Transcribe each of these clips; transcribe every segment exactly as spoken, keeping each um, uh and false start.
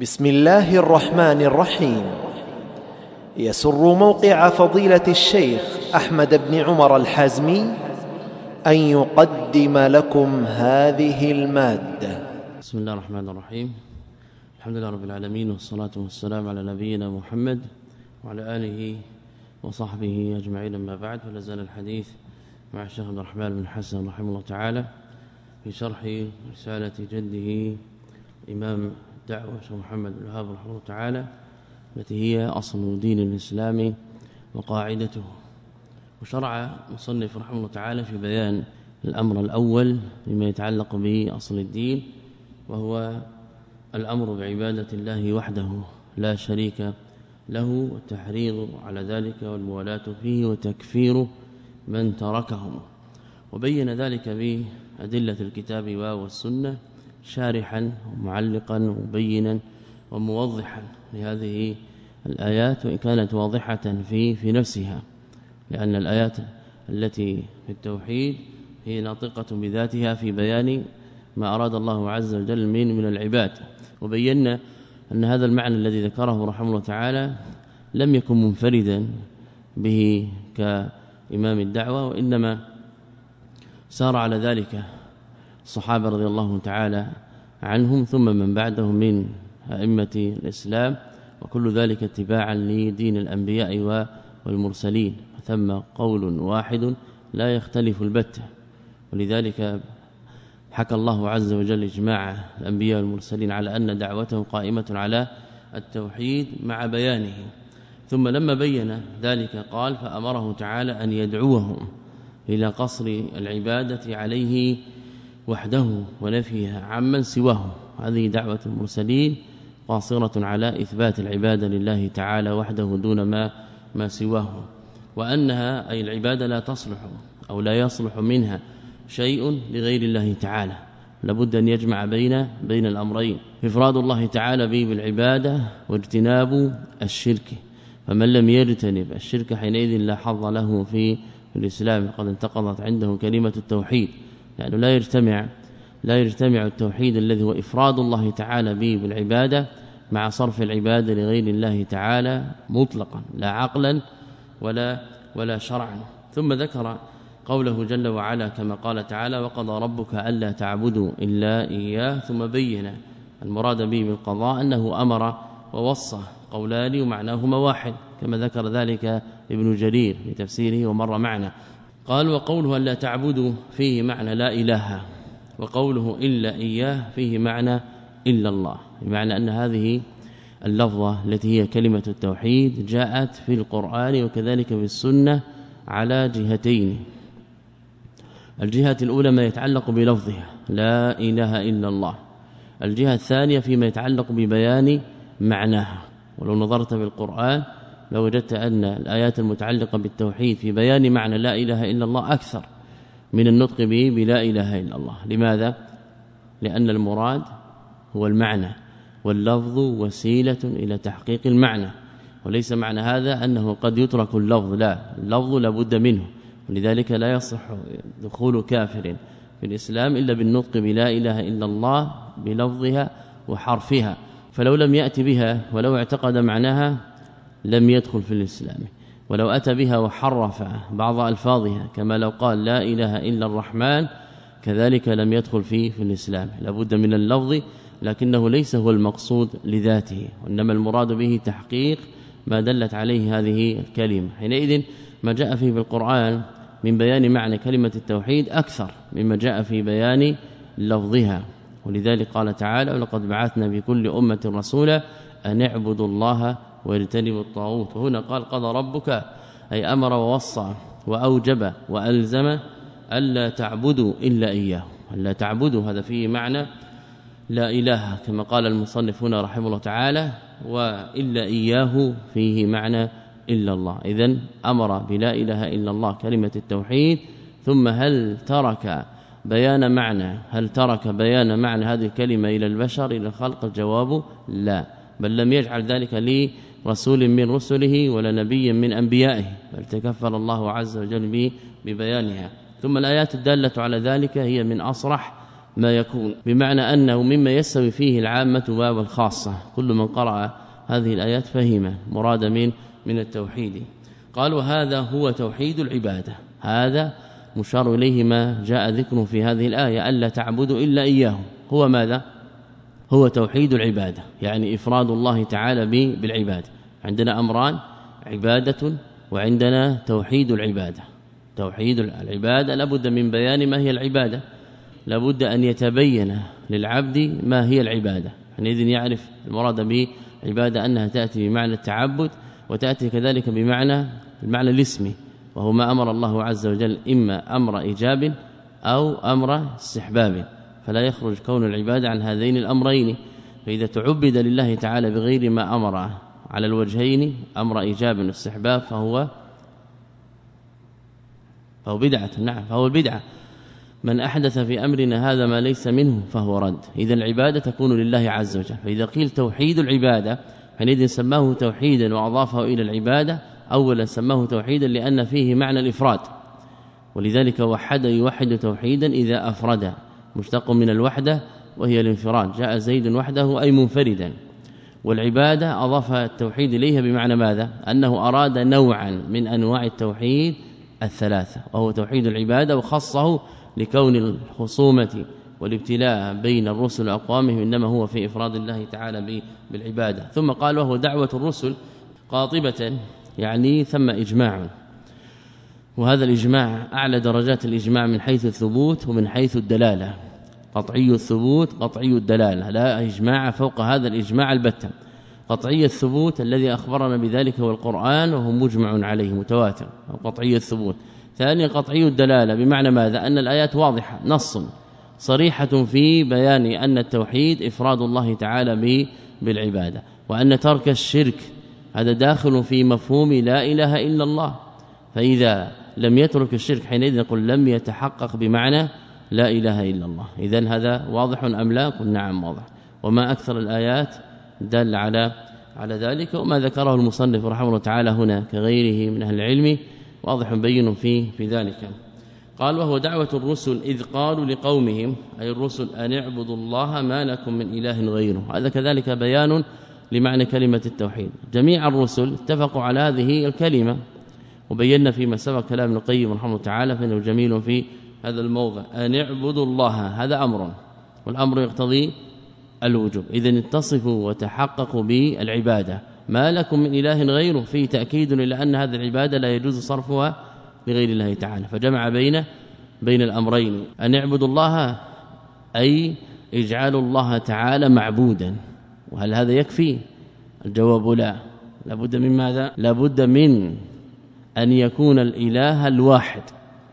بسم الله الرحمن الرحيم. يسر موقع فضيلة الشيخ أحمد بن عمر الحازمي أن يقدم لكم هذه المادة. بسم الله الرحمن الرحيم. الحمد لله رب العالمين، والصلاة والسلام على نبينا محمد وعلى آله وصحبه أجمعين. أما بعد، فلا زال الحديث مع الشيخ عبد الرحمن بن حسن رحمه الله تعالى في شرح رسالة جده إمام الدعوة شيخ محمد بن وهاب رحمه الله تعالى، التي هي أصل دين الإسلام وقاعدته. وشرع مصنف رحمه الله تعالى في بيان الأمر الأول بما يتعلق بأصل الدين، وهو الأمر بعبادة الله وحده لا شريك له، والتحريض على ذلك والموالاة فيه وتكفير من تركهم. وبين ذلك بأدلة الكتاب والسنة، شارحا ومعلقا ومبينا وموضحا لهذه الآيات، وإن كانت واضحة في في نفسها، لأن الآيات التي في التوحيد هي ناطقة بذاتها في بيان ما أراد الله عز وجل من من العباد. وبينا أن هذا المعنى الذي ذكره رحمه الله تعالى لم يكن منفردا به كإمام الدعوة، وإنما سار على ذلك الصحابة رضي الله تعالى عنهم، ثم من بعدهم من أئمة الإسلام، وكل ذلك اتباعا لدين الأنبياء والمرسلين، ثم قول واحد لا يختلف البتة. ولذلك حكى الله عز وجل إجماع الأنبياء والمرسلين على أن دعوتهم قائمة على التوحيد مع بيانه. ثم لما بين ذلك قال: فأمره تعالى أن يدعوهم إلى قصر العبادة عليه وحده ونفيها عمن سواه. هذه دعوة المرسلين قاصرة على إثبات العبادة لله تعالى وحده دون ما ما سواه، وأنها أي العبادة لا تصلح أو لا يصلح منها شيء لغير الله تعالى. لابد أن يجمع بين بين الأمرين: إفراد الله تعالى به بالعبادة واجتناب الشرك. فمن لم يجتنب الشرك حينئذ لا حظ له في الإسلام، قد انتقضت عنده كلمة التوحيد، لأنه لا يجتمع لا يجتمع التوحيد الذي هو إفراد الله تعالى به بالعبادة مع صرف العبادة لغير الله تعالى مطلقا، لا عقلا ولا ولا شرعا. ثم ذكر قوله جل وعلا كما قال تعالى: وقضى ربك ألا تعبدوا إلا إياه. ثم بين المراد به بالقضاء أنه أمر ووصى، قولان ومعناهما واحد، كما ذكر ذلك ابن جرير في تفسيره ومر معنا. قال: وقوله ألا تعبدوا فيه معنى لا إله، وقوله إلا إياه فيه معنى إلا الله، بمعنى أن هذه اللفظة التي هي كلمة التوحيد جاءت في القرآن وكذلك في السنة على جهتين. الجهة الأولى ما يتعلق بلفظها لا إله إلا الله، الجهة الثانية فيما يتعلق ببيان معناها. ولو نظرت في القرآن لوجدت أن الآيات المتعلقة بالتوحيد في بيان معنى لا إله إلا الله أكثر من النطق به بلا إله إلا الله. لماذا؟ لأن المراد هو المعنى، واللفظ وسيلة إلى تحقيق المعنى، وليس معنى هذا أنه قد يترك اللفظ، لا، اللفظ لابد منه. ولذلك لا يصح دخول كافر في الإسلام إلا بالنطق بلا إله إلا الله بلفظها وحرفها، فلو لم يأتي بها ولو اعتقد معناها لم يدخل في الإسلام. ولو أتى بها وحرف بعض ألفاظها كما لو قال لا إله إلا الرحمن كذلك لم يدخل فيه في الإسلام. لابد من اللفظ، لكنه ليس هو المقصود لذاته، وإنما المراد به تحقيق ما دلت عليه هذه الكلمة. حينئذ ما جاء فيه في القرآن من بيان معنى كلمة التوحيد أكثر مما جاء في بيان لفظها. ولذلك قال تعالى: ولقد بعثنا بكل أمة رسولا أن اعبدوا الله واجتنبوا الطاغوت. وهنا قال: قضى ربك، أي أمر ووصى وأوجب وألزم ألا تعبدوا إلا إياه. ألا تعبدوا هذا فيه معنى لا إله كما قال المصنف هنا رحمه الله تعالى، وإلا إياه فيه معنى إلا الله. إذن أمر بلا إله إلا الله كلمة التوحيد، ثم هل ترك بيان معنى هل ترك بيان معنى هذه الكلمة إلى البشر إلى الخلق؟ الجواب لا، بل لم يجعل ذلك لرسول من رسله ولا نبي من أنبيائه، بل تكفل الله عز وجل به ببيانها. ثم الآيات الدالة على ذلك هي من أصرح ما يكون، بمعنى أنه مما يستوي فيه العامة والخاصة. كل من قرأ هذه الآيات فهم مراد من من التوحيد. قالوا هذا هو توحيد العبادة، هذا مشار إليه ما جاء ذكره في هذه الآية، ألا تعبدوا إلا إياه. هو ماذا؟ هو توحيد العبادة، يعني إفراد الله تعالى بالعبادة. عندنا أمران، عبادة وعندنا توحيد العبادة. توحيد العبادة لابد من بيان ما هي العبادة، لابد أن يتبين للعبد ما هي العبادة، حينئذ يعرف المراد به عبادة أنها تأتي بمعنى التعبد، وتأتي كذلك بمعنى المعنى الاسمي، وهو ما أمر الله عز وجل إما أمر إيجاب أو أمر استحباب، فلا يخرج كون العبادة عن هذين الأمرين. فإذا تعبد لله تعالى بغير ما أمر على الوجهين، أمر إيجاب واستحباب، فهو فهو بدعة. نعم، فهو البدعة. من أحدث في أمرنا هذا ما ليس منه فهو رد. إذا العبادة تكون لله عز وجل. فإذا قيل توحيد العبادة حينئذ سماه توحيدا وأضافه إلى العبادة. أولا سماه توحيدا لأن فيه معنى الإفراد، ولذلك وحد يوحد توحيدا إذا أفرد، مشتق من الوحدة وهي الانفراد. جاء زيد وحده أي منفردا. والعبادة أضاف التوحيد إليها بمعنى ماذا؟ أنه أراد نوعا من أنواع التوحيد الثلاثة، وهو توحيد العبادة، وخصه لكون الخصومة والابتلاء بين الرسل وأقوامهم إنما هو في إفراد الله تعالى بالعبادة. ثم قال وهو دعوة الرسل قاطبة، يعني ثم إجماع، وهذا الإجماع أعلى درجات الإجماع من حيث الثبوت ومن حيث الدلالة، قطعي الثبوت قطعي الدلالة، لا إجماع فوق هذا الإجماع البتة. قطعي الثبوت الذي أخبرنا بذلك هو القرآن، وهو مجمع عليه متواتر، أو قطعي الثبوت. ثانيا قطعي الدلالة، بمعنى ماذا؟ أن الآيات واضحة نص صريحة في بيان أن التوحيد إفراد الله تعالى بالعبادة، وأن ترك الشرك هذا داخل في مفهوم لا إله إلا الله. فإذا لم يترك الشرك حينئذ نقول لم يتحقق بمعنى لا إله إلا الله. إذن هذا واضح أم لا؟ قل نعم واضح. وما أكثر الآيات دل على على ذلك، وما ذكره المصنف رحمه الله تعالى هنا كغيره من أهل العلم واضح بين في في ذلك. قال وهو دعوة الرسل إذ قالوا لقومهم، أي الرسل، أن اعبدوا الله ما لكم من إله غيره. هذا كذلك بيان لمعنى كلمة التوحيد. جميع الرسل اتفقوا على هذه الكلمة، وبينا فيما سبق كلام ابن القيم رحمه الله تعالى فإنه جميل في هذا الموضع. أن اعبدوا الله هذا أمر، والأمر يقتضي الوجوب. إذن اتصفوا وتحققوا بالعبادة ما لكم من إله غيره، فيه تأكيد إلى أن هذه العبادة لا يجوز صرفها لغير الله تعالى، فجمع بين بين الأمرين. أن اعبدوا الله أي اجعلوا الله تعالى معبودا. وهل هذا يكفي؟ الجواب لا، لابد من ماذا؟ لابد من أن يكون الإله الواحد.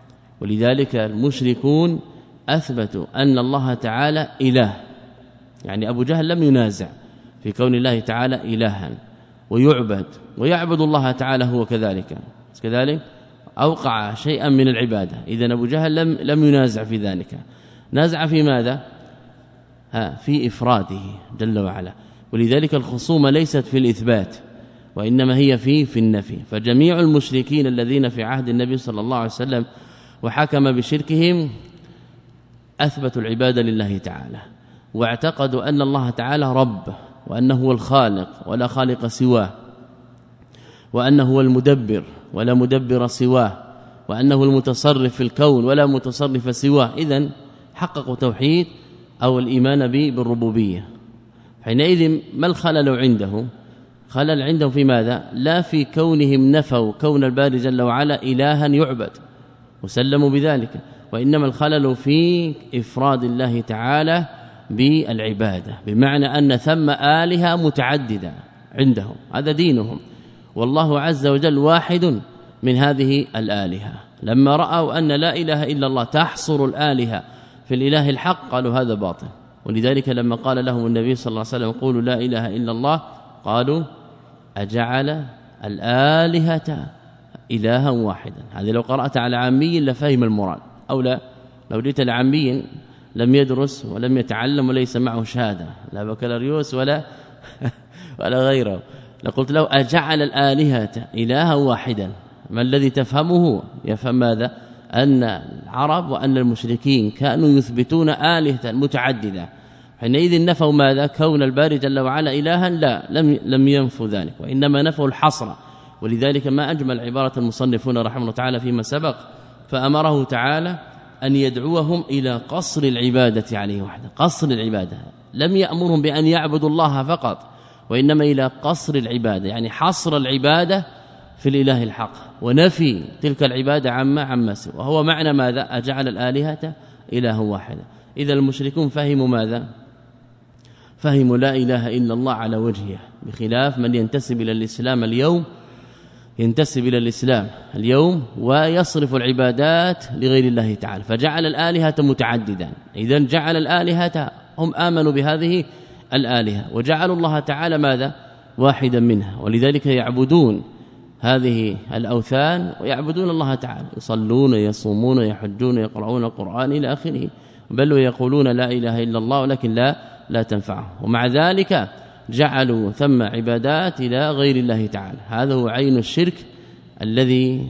ولذلك المشركون أثبتوا أن الله تعالى إله، يعني أبو جهل لم ينازع في كون الله تعالى إلها ويعبد، ويعبد الله تعالى هو كذلك كذلك أوقع شيئا من العبادة. إذن أبو جهل لم لم ينازع في ذلك، نازع في ماذا؟ ها في إفراده جل وعلا. ولذلك الخصومة ليست في الإثبات، وإنما هي في في النفي. فجميع المشركين الذين في عهد النبي صلى الله عليه وسلم وحكم بشركهم أثبتوا العبادة لله تعالى، واعتقدوا أن الله تعالى رب، وأنه هو الخالق ولا خالق سواه، وأنه هو المدبر ولا مدبر سواه، وأنه المتصرف في الكون ولا متصرف سواه. إذن حققوا توحيد أو الإيمان به بالربوبية. حينئذ ما الخلل عندهم؟ خلل عندهم في ماذا؟ لا في كونهم نفوا كون الباري جل وعلا إلها يعبد وسلموا بذلك، وإنما الخلل في إفراد الله تعالى بالعبادة، بمعنى أن ثم آلهة متعددة عندهم، هذا دينهم، والله عز وجل واحد من هذه الآلهة. لما رأوا أن لا إله إلا الله تحصر الآلهة في الإله الحق قالوا هذا باطل. ولذلك لما قال لهم النبي صلى الله عليه وسلم قولوا لا إله إلا الله، قالوا أجعل الآلهة إلها واحدا. هذا لو قرأت على عامي لفهم المراد، أو لا لو جئت لعامي لم يدرس ولم يتعلم وليس معه شهادة لا بكالوريوس ولا ولا غيره، لقلت له أجعل الآلهة إلها واحدا، ما الذي تفهمه؟ يفهم ماذا؟ أن العرب وأن المشركين كانوا يثبتون آلهة متعددة، حينئذ نفوا ماذا؟ كون الباري جل وعلا إلها؟ لا، لم لم ينفوا ذلك، وإنما نفوا الحصر. ولذلك ما أجمل عبارة المصنفون رحمه الله تعالى فيما سبق، فأمره تعالى أن يدعوهم إلى قصر العبادة عليه وحده. قصر العبادة، لم يأمرهم بأن يعبدوا الله فقط، وإنما إلى قصر العبادة، يعني حصر العبادة في الإله الحق ونفي تلك العبادة عما عما سوى. وهو معنى ماذا؟ أجعل الآلهة إله واحدا. إذا المشركون فهموا ماذا؟ فهموا لا إله إلا الله على وجهه، بخلاف من ينتسب إلى الإسلام اليوم، ينتسب إلى الإسلام اليوم ويصرف العبادات لغير الله تعالى، فجعل الآلهة متعددا. إذن جعل الآلهة، هم آمنوا بهذه الآلهة وجعلوا الله تعالى ماذا؟ واحدا منها، ولذلك يعبدون هذه الأوثان ويعبدون الله تعالى، يصلون يصومون يحجون يقرؤون القرآن إلى آخره، بل ويقولون لا إله إلا الله ولكن لا لا تنفعه. ومع ذلك جعلوا ثم عبادات إلى غير الله تعالى. هذا هو عين الشرك الذي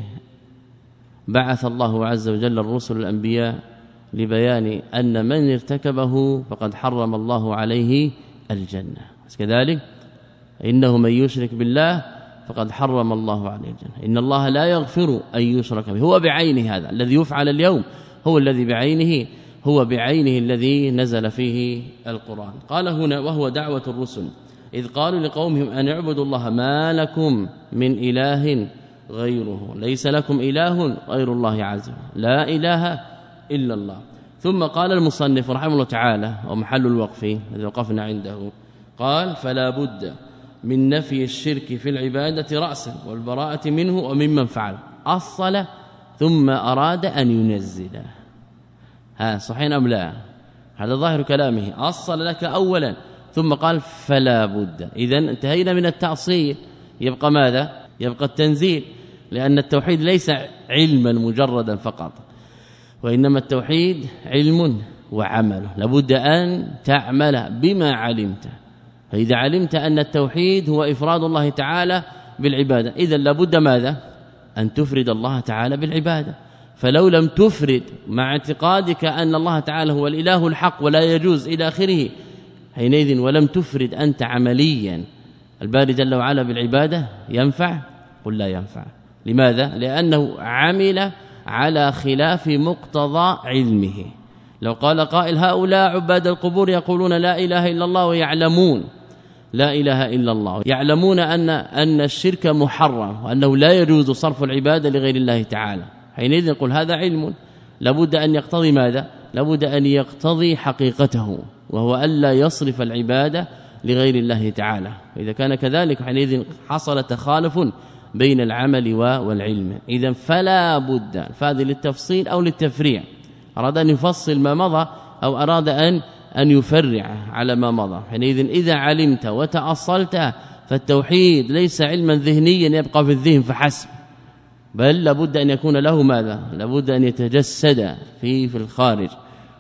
بعث الله عز وجل الرسل الأنبياء لبيان أن من ارتكبه فقد حرم الله عليه الجنة. كذلك إنه من يشرك بالله فقد حرم الله عليه الجنة. إن الله لا يغفر أن يشرك به، هو بعينه. هذا الذي يفعل اليوم هو الذي بعينه هو بعينه الذي نزل فيه القرآن. قال هنا وهو دعوة الرسل إذ قالوا لقومهم أن اعبدوا الله ما لكم من إله غيره، ليس لكم إله غير الله عز وجل، لا إله إلا الله. ثم قال المصنف رحمه الله تعالى ومحل الوقف الذي وقفنا عنده، قال فلا بد من نفي الشرك في العبادة رأسا والبراءة منه وممن فعل. أصل ثم أراد أن ينزل، ها صحيح أم لا؟ هذا ظاهر كلامه. أصل لك أولا ثم قال فلا بد. إذن انتهينا من التأصيل، يبقى ماذا؟ يبقى التنزيل، لأن التوحيد ليس علما مجردا فقط، وإنما التوحيد علم وعمل، لابد أن تعمل بما علمت. فإذا علمت أن التوحيد هو إفراد الله تعالى بالعبادة، إذن لابد ماذا؟ أن تفرد الله تعالى بالعبادة. فلو لم تفرد مع اعتقادك أن الله تعالى هو الإله الحق ولا يجوز إلى آخره، حينئذ ولم تفرد أنت عمليا الباري جل وعلا بالعبادة، ينفع؟ قل لا ينفع. لماذا؟ لأنه عمل على خلاف مقتضى علمه. لو قال قائل هؤلاء عباد القبور يقولون لا إله إلا الله ويعلمون لا إله إلا الله، يعلمون أن أن الشرك محرم وأنه لا يجوز صرف العبادة لغير الله تعالى، حينئذ نقول هذا علم لابد أن يقتضي ماذا؟ لابد أن يقتضي حقيقته، وهو ألا يصرف العبادة لغير الله تعالى. إذا كان كذلك حينئذ حصل تخالف بين العمل والعلم. إذن فلا بد، فهذه للتفصيل أو للتفريع، أراد أن يفصل ما مضى أو أراد أن أن يفرع على ما مضى. حينئذ إذا علمت وتأصلت فالتوحيد ليس علما ذهنيا يبقى في الذهن فحسب، بل لابد أن يكون له ماذا؟ لابد أن يتجسد في في الخارج،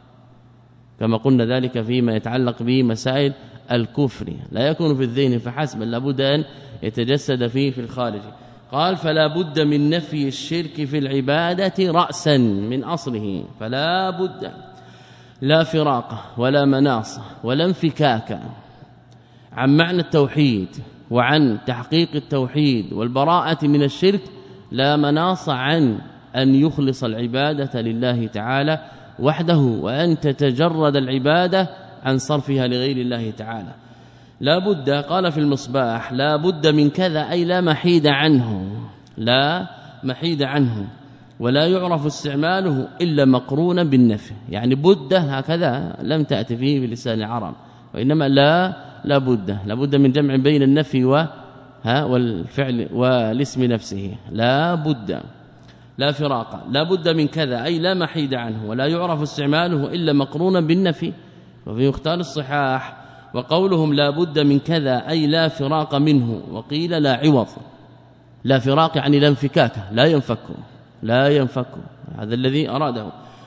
كما قلنا ذلك فيما يتعلق بمسائل الكفر، لا يكون في الذهن فحسب، بل لابد أن يتجسد فيه في الخارج. قال فلا بد من نفي الشرك في العبادة رأسا من أصله، فلا بد، لا فراق ولا مناص ولا انفكاك عن معنى التوحيد وعن تحقيق التوحيد والبراءة من الشرك، لا مناص عن أن يخلص العبادة لله تعالى وحده، وأن تتجرد العبادة عن صرفها لغير الله تعالى. لا بد، قال في المصباح لا بد من كذا، أي لا محيد عنه، لا محيد عنه، ولا يعرف استعماله إلا مقرونا بالنفي. يعني بد هكذا لم تأتي فيه بلسان العرب، وإنما لا لا بد، لا بد من جمع بين النفي و ها والفعل والاسم نفسه. لا بد، لا فراق، لا بد من كذا، أي لا محيد عنه، ولا يعرف استعماله إلا مقرونا بالنفي. وفي مختار الصحاح وقولهم لا بد من كذا أي لا فراق منه، وقيل لا عوض. لا فراق يعني لا انفكاك، لا ينفك، لا ينفك، هذا الذي أراده.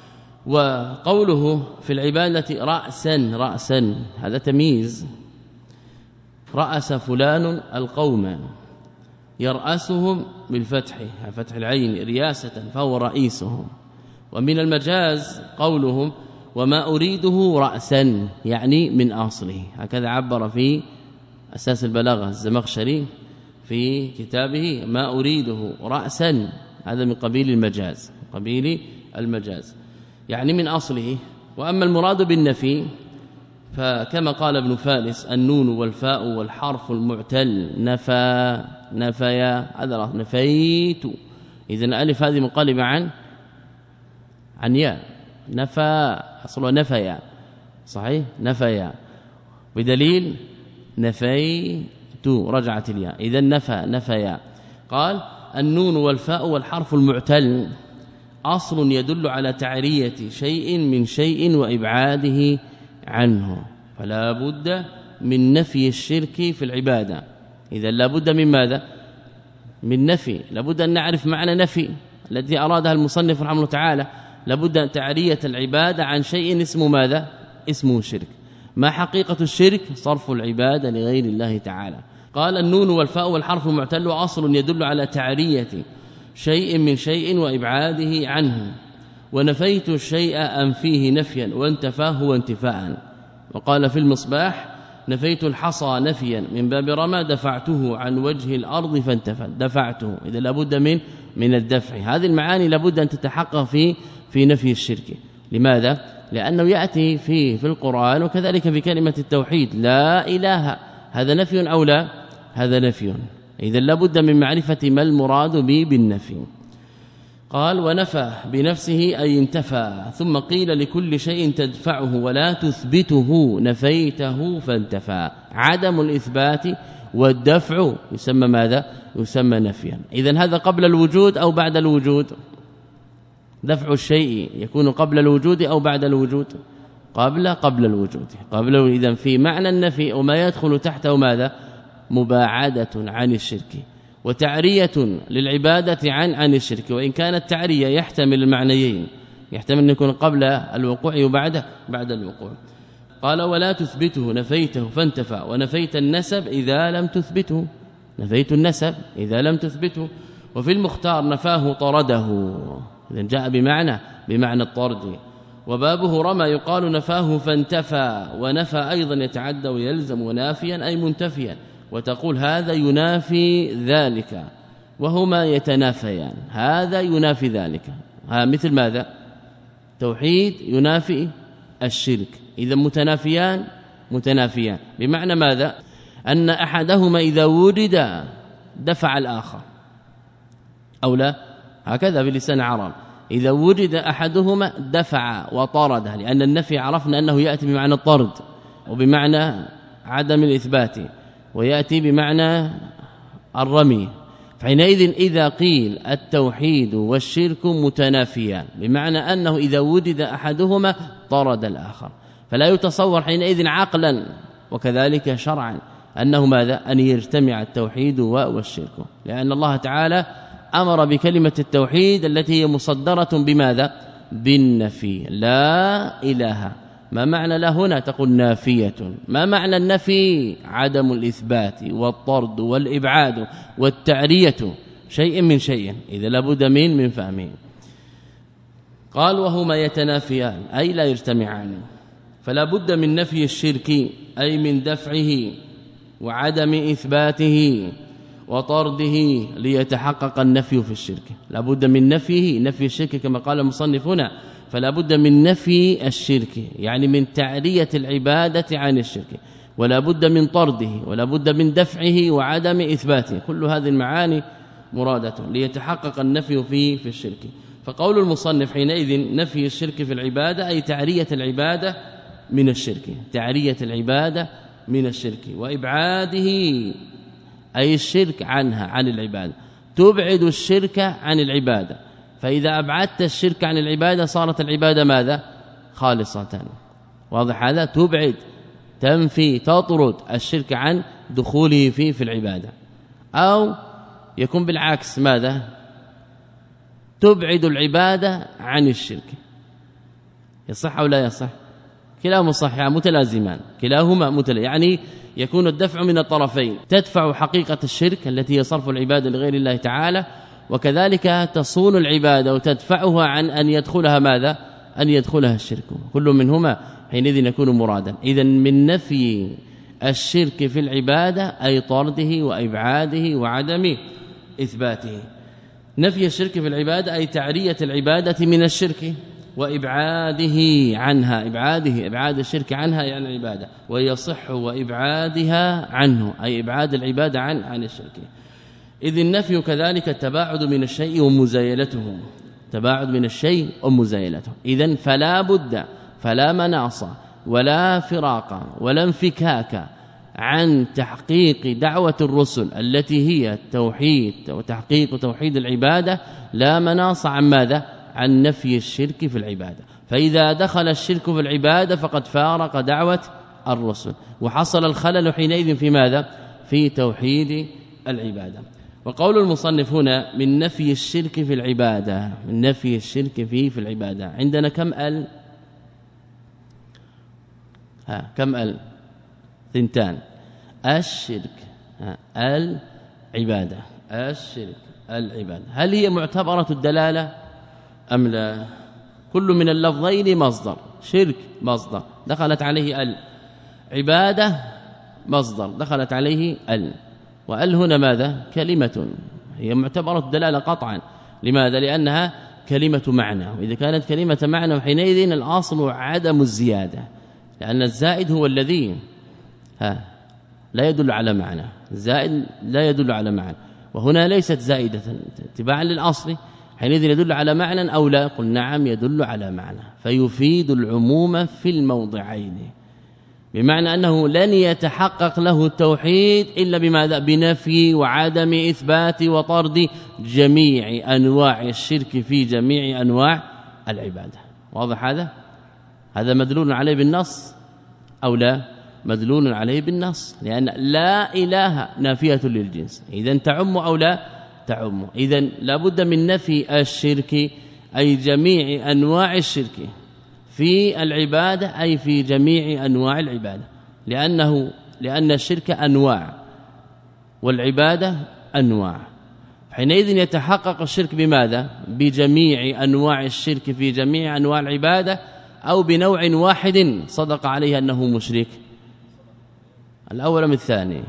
وقوله في العبادة رأسا، رأسا هذا تمييز، رأس فلان القوم، يرأسهم بالفتح، فتح العين رياسة، فهو رئيسهم. ومن المجاز قولهم وما أريده رأسا يعني من أصله، هكذا عبر في أساس البلاغة الزمخشري في كتابه ما أريده رأسا، هذا من قبيل المجاز، قبيل المجاز يعني من أصله. وأما المراد بالنفي فكما قال ابن فالس النون والفاء والحرف المعتل نفى نفيا، هذا نفيت، إذن ألف هذه منقلبة عن عن ياء، نفى أصله نفيا صحيح نفيا، بدليل نفيت رجعت الياء، إذن نفى نفيا. قال النون والفاء والحرف المعتل أصل يدل على تعرية شيء من شيء وإبعاده عنه، فلا بد من نفي الشرك في العبادة. إذا لا بد من ماذا؟ من نفي، لا بد أن نعرف معنى نفي الذي أرادها المصنف رحمه الله تعالى، لا بد أن تعرية العبادة عن شيء اسمه ماذا؟ اسمه الشرك. ما حقيقة الشرك؟ صرف العبادة لغير الله تعالى. قال النون والفاء والحرف المعتل أصل يدل على تعرية شيء من شيء وإبعاده عنه، ونفيت الشيء أنفيه نفيا وانتفاه وانتفاء. وقال في المصباح نفيت الحصى نفيا من باب رمى دفعته عن وجه الأرض فانتفى، دفعته، إذا لابد من من الدفع. هذه المعاني لابد أن تتحقق في في نفي الشرك. لماذا؟ لأنه يأتي في في القرآن وكذلك في كلمة التوحيد لا إله، هذا نفي أو لا؟ هذا نفي، إذا لابد من معرفة ما المراد به بالنفي. قال ونفى بنفسه أي انتفى، ثم قيل لكل شيء تدفعه ولا تثبته نفيته فانتفى. عدم الإثبات والدفع يسمى ماذا؟ يسمى نفيا. إذن هذا قبل الوجود أو بعد الوجود؟ دفع الشيء يكون قبل الوجود أو بعد الوجود؟ قبل قبل الوجود، قبل. إذن في معنى النفي وما يدخل تحته ماذا؟ مباعدة عن الشرك وتعرية للعبادة عن عن الشرك، وإن كانت تعرية يحتمل المعنيين، يحتمل أن يكون قبل الوقوع وبعد بعد الوقوع. قال ولا تثبته نفيته فانتفى، ونفيت النسب إذا لم تثبته، نفيت النسب إذا لم تثبته. وفي المختار نفاه طرده، إذن جاء بمعنى بمعنى الطرد. وبابه رمى يقال نفاه فانتفى، ونفى أيضا يتعدى ويلزم ونافيا أي منتفيا، وتقول هذا ينافي ذلك، وهما يتنافيان، هذا ينافي ذلك. ها مثل ماذا؟ توحيد ينافي الشرك، إذا متنافيان متنافيان، بمعنى ماذا؟ أن أحدهما إذا وجد دفع الآخر أو لا، هكذا بلسان عرب، إذا وجد أحدهما دفع وطرد، لأن النفي عرفنا أنه يأتي بمعنى الطرد وبمعنى عدم الإثبات، ويأتي بمعنى الرمي. فحينئذ إذا قيل التوحيد والشرك متنافيان، بمعنى أنه إذا وجد أحدهما طرد الآخر، فلا يتصور حينئذ عقلا وكذلك شرعا أنه ماذا؟ أن يجتمع التوحيد والشرك، لأن الله تعالى أمر بكلمة التوحيد التي هي مصدرة بماذا؟ بالنفي، لا إله. ما معنى لا هنا؟ تقول نافية. ما معنى النفي؟ عدم الإثبات والطرد والإبعاد والتعرية شيء من شيء، إذا لابد من من فهمه. قال وهما يتنافيان أي لا يجتمعان، فلا بد من نفي الشرك أي من دفعه وعدم إثباته وطرده ليتحقق النفي في الشرك. لا بد من نفيه، نفي الشرك كما قال المصنف هنا، فلا بد من نفي الشرك يعني من تعرية العبادة عن الشرك، ولا بد من طرده، ولا بد من دفعه وعدم إثباته. كل هذه المعاني مرادة ليتحقق النفي في في الشرك. فقول المصنف حينئذ نفي الشرك في العبادة أي تعرية العبادة من الشرك، تعرية العبادة من الشرك، وإبعاده أي الشرك عنها عن العبادة، تبعد الشرك عن العبادة. فإذا أبعدت الشرك عن العبادة صارت العبادة ماذا؟ خالصة. واضح هذا؟ تبعد، تنفي، تطرد الشرك عن دخوله فيه في العبادة. أو يكون بالعكس ماذا؟ تبعد العبادة عن الشرك. يصح أو لا يصح؟ كلاهما صحيحان متلازمان، كلاهما متلازمان، يعني يكون الدفع من الطرفين، تدفع حقيقة الشرك التي هي صرف العبادة لغير الله تعالى، وكذلك تصون العبادة وتدفعها عن أن يدخلها ماذا أن يدخلها الشرك، كل منهما حينئذ يكون مرادا. إذن من نفي الشرك في العبادة أي طرده وإبعاده وعدم إثباته. نفي الشرك في العبادة أي تعرية العبادة من الشرك وإبعاده عنها، إبعاده إبعاد الشرك عنها يعني العبادة، ويصح وإبعادها عنه أي إبعاد العبادة عن عن الشرك. إذ النفي كذلك التباعد من الشيء ومزايلته، تباعد من الشيء ومزايلته. إذن فلا بد فلا مناص ولا فراق ولا انفكاك عن تحقيق دعوة الرسل التي هي التوحيد وتحقيق توحيد العبادة، لا مناص عن ماذا عن نفي الشرك في العبادة. فإذا دخل الشرك في العبادة فقد فارق دعوة الرسل وحصل الخلل حينئذ في ماذا في توحيد العبادة. وقول المصنف هنا من نفي الشرك في العبادة، من نفي الشرك فيه في العبادة، عندنا كم ال ها كم ال ثنتان، الشرك العبادة، الشرك العبادة. هل هي معتبرة الدلالة أم لا؟ كل من اللفظين مصدر، شرك مصدر دخلت عليه ال، عبادة مصدر دخلت عليه ال، وال هنا ماذا كلمة هي معتبرة الدلالة قطعا. لماذا؟ لأنها كلمة معنى، وإذا كانت كلمة معنى حينئذ الأصل عدم الزيادة، لأن الزائد هو الذي ها لا يدل على معنى، الزائد لا يدل على معنى، وهنا ليست زائدة اتباعا للأصل، حينئذ يدل على معنى أو لا؟ قل نعم يدل على معنى، فيفيد العموم في الموضعين، بمعنى أنه لن يتحقق له التوحيد إلا بماذا بنفي وعدم إثبات وطرد جميع أنواع الشرك في جميع أنواع العبادة. واضح هذا؟ هذا مدلول عليه بالنص أو لا؟ مدلول عليه بالنص، لأن لا إله نافية للجنس، إذن تعم أو لا تعم. إذن لابد من نفي الشرك أي جميع أنواع الشرك في العبادة أي في جميع أنواع العبادة، لأنه لأن الشرك أنواع والعبادة أنواع، حينئذ يتحقق الشرك بماذا بجميع أنواع الشرك في جميع أنواع العبادة أو بنوع واحد صدق عليه أنه مشرك. الأول من الثاني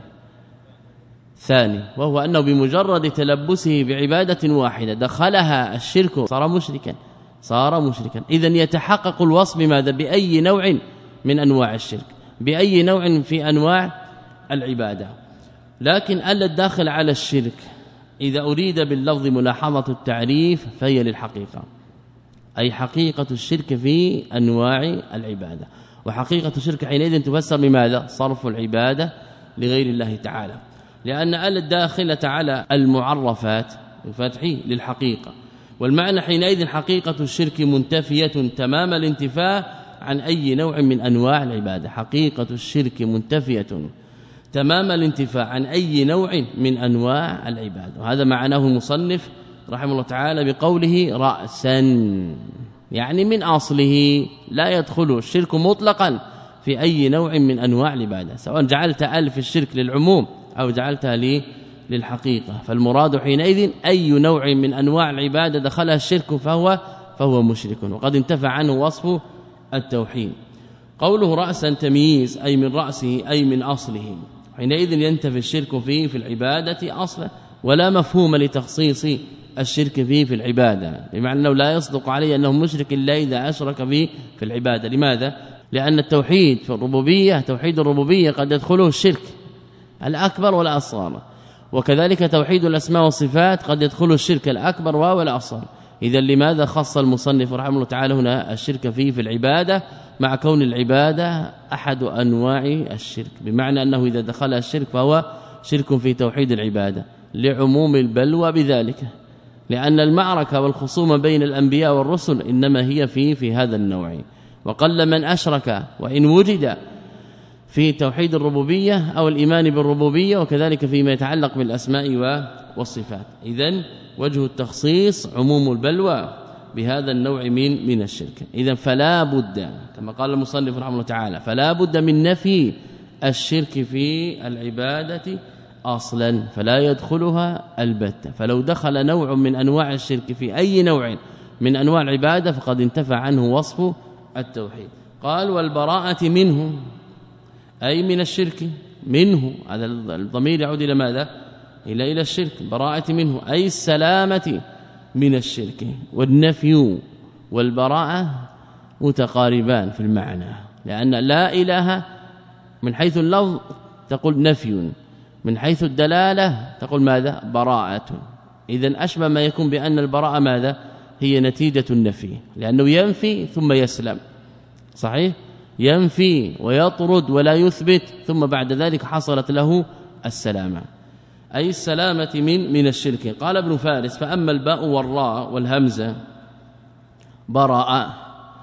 ثاني، وهو أنه بمجرد تلبسه بعبادة واحدة دخلها الشرك صار مشركا صار مشركا. إذن يتحقق الوصف بماذا بأي نوع من أنواع الشرك، بأي نوع في أنواع العبادة. لكن ألا الداخل على الشرك إذا أريد باللفظ ملاحظة التعريف فهي للحقيقة، أي حقيقة الشرك في أنواع العبادة، وحقيقة الشرك حينئذ تفسر بماذا صرف العبادة لغير الله تعالى، لأن ألا الداخلة على المعرفات بفتح للحقيقة، والمعنى حينئذ حقيقة الشرك منتفية تمام الانتفاء عن أي نوع من أنواع العبادة، حقيقة الشرك منتفية تمام الانتفاء عن أي نوع من أنواع العبادة. وهذا معناه المصنف رحمه الله تعالى بقوله رأسا، يعني من أصله لا يدخل الشرك مطلقا في أي نوع من أنواع العبادة، سواء جعلت ألف الشرك للعموم أو جعلتها لي للحقيقة، فالمراد حينئذ أي نوع من أنواع العبادة دخلها الشرك فهو فهو مشرك، وقد انتفى عنه وصف التوحيد. قوله رأسا تمييز أي من رأسه أي من أصله، حينئذ ينتفي الشرك فيه في العبادة أصلا، ولا مفهوم لتخصيص الشرك فيه في العبادة، بمعنى أنه لا يصدق عليه أنه مشرك إلا إذا أشرك به في العبادة. لماذا؟ لأن التوحيد في الربوبية توحيد الربوبية قد يدخله الشرك الأكبر والأصغر، وكذلك توحيد الأسماء والصفات قد يدخله الشرك الأكبر والأصغر. إذا لماذا خص المصنف رحمه الله تعالى هنا الشرك فيه في العبادة مع كون العبادة أحد أنواع الشرك، بمعنى أنه إذا دخل الشرك فهو شرك في توحيد العبادة لعموم البلوى بذلك، لأن المعركة والخصومة بين الأنبياء والرسل إنما هي في في هذا النوع، وقل من أشرك وإن وجد في توحيد الربوبية أو الإيمان بالربوبية، وكذلك فيما يتعلق بالأسماء والصفات. إذن وجه التخصيص عموم البلوى بهذا النوع من من الشرك. إذن فلا بد كما قال المصنف رحمه الله تعالى فلا بد من نفي الشرك في العبادة اصلا فلا يدخلها البتة. فلو دخل نوع من انواع الشرك في أي نوع من انواع العباده فقد انتفى عنه وصف التوحيد. قال والبراءة منه أي من الشرك منه، هذا الضمير يعود إلى ماذا؟ إلى إلى الشرك. براءة منه أي السلامة من الشرك. والنفي والبراءة متقاربان في المعنى، لأن لا إله من حيث اللفظ تقول نفي، من حيث الدلالة تقول ماذا؟ براءة. إذن أشبه ما يكون بأن البراءة ماذا؟ هي نتيجة النفي، لأنه ينفي ثم يسلم، صحيح؟ ينفي ويطرد ولا يثبت، ثم بعد ذلك حصلت له السلامة، أي السلامة من من الشرك. قال ابن فارس: فأما الباء والراء والهمزة براء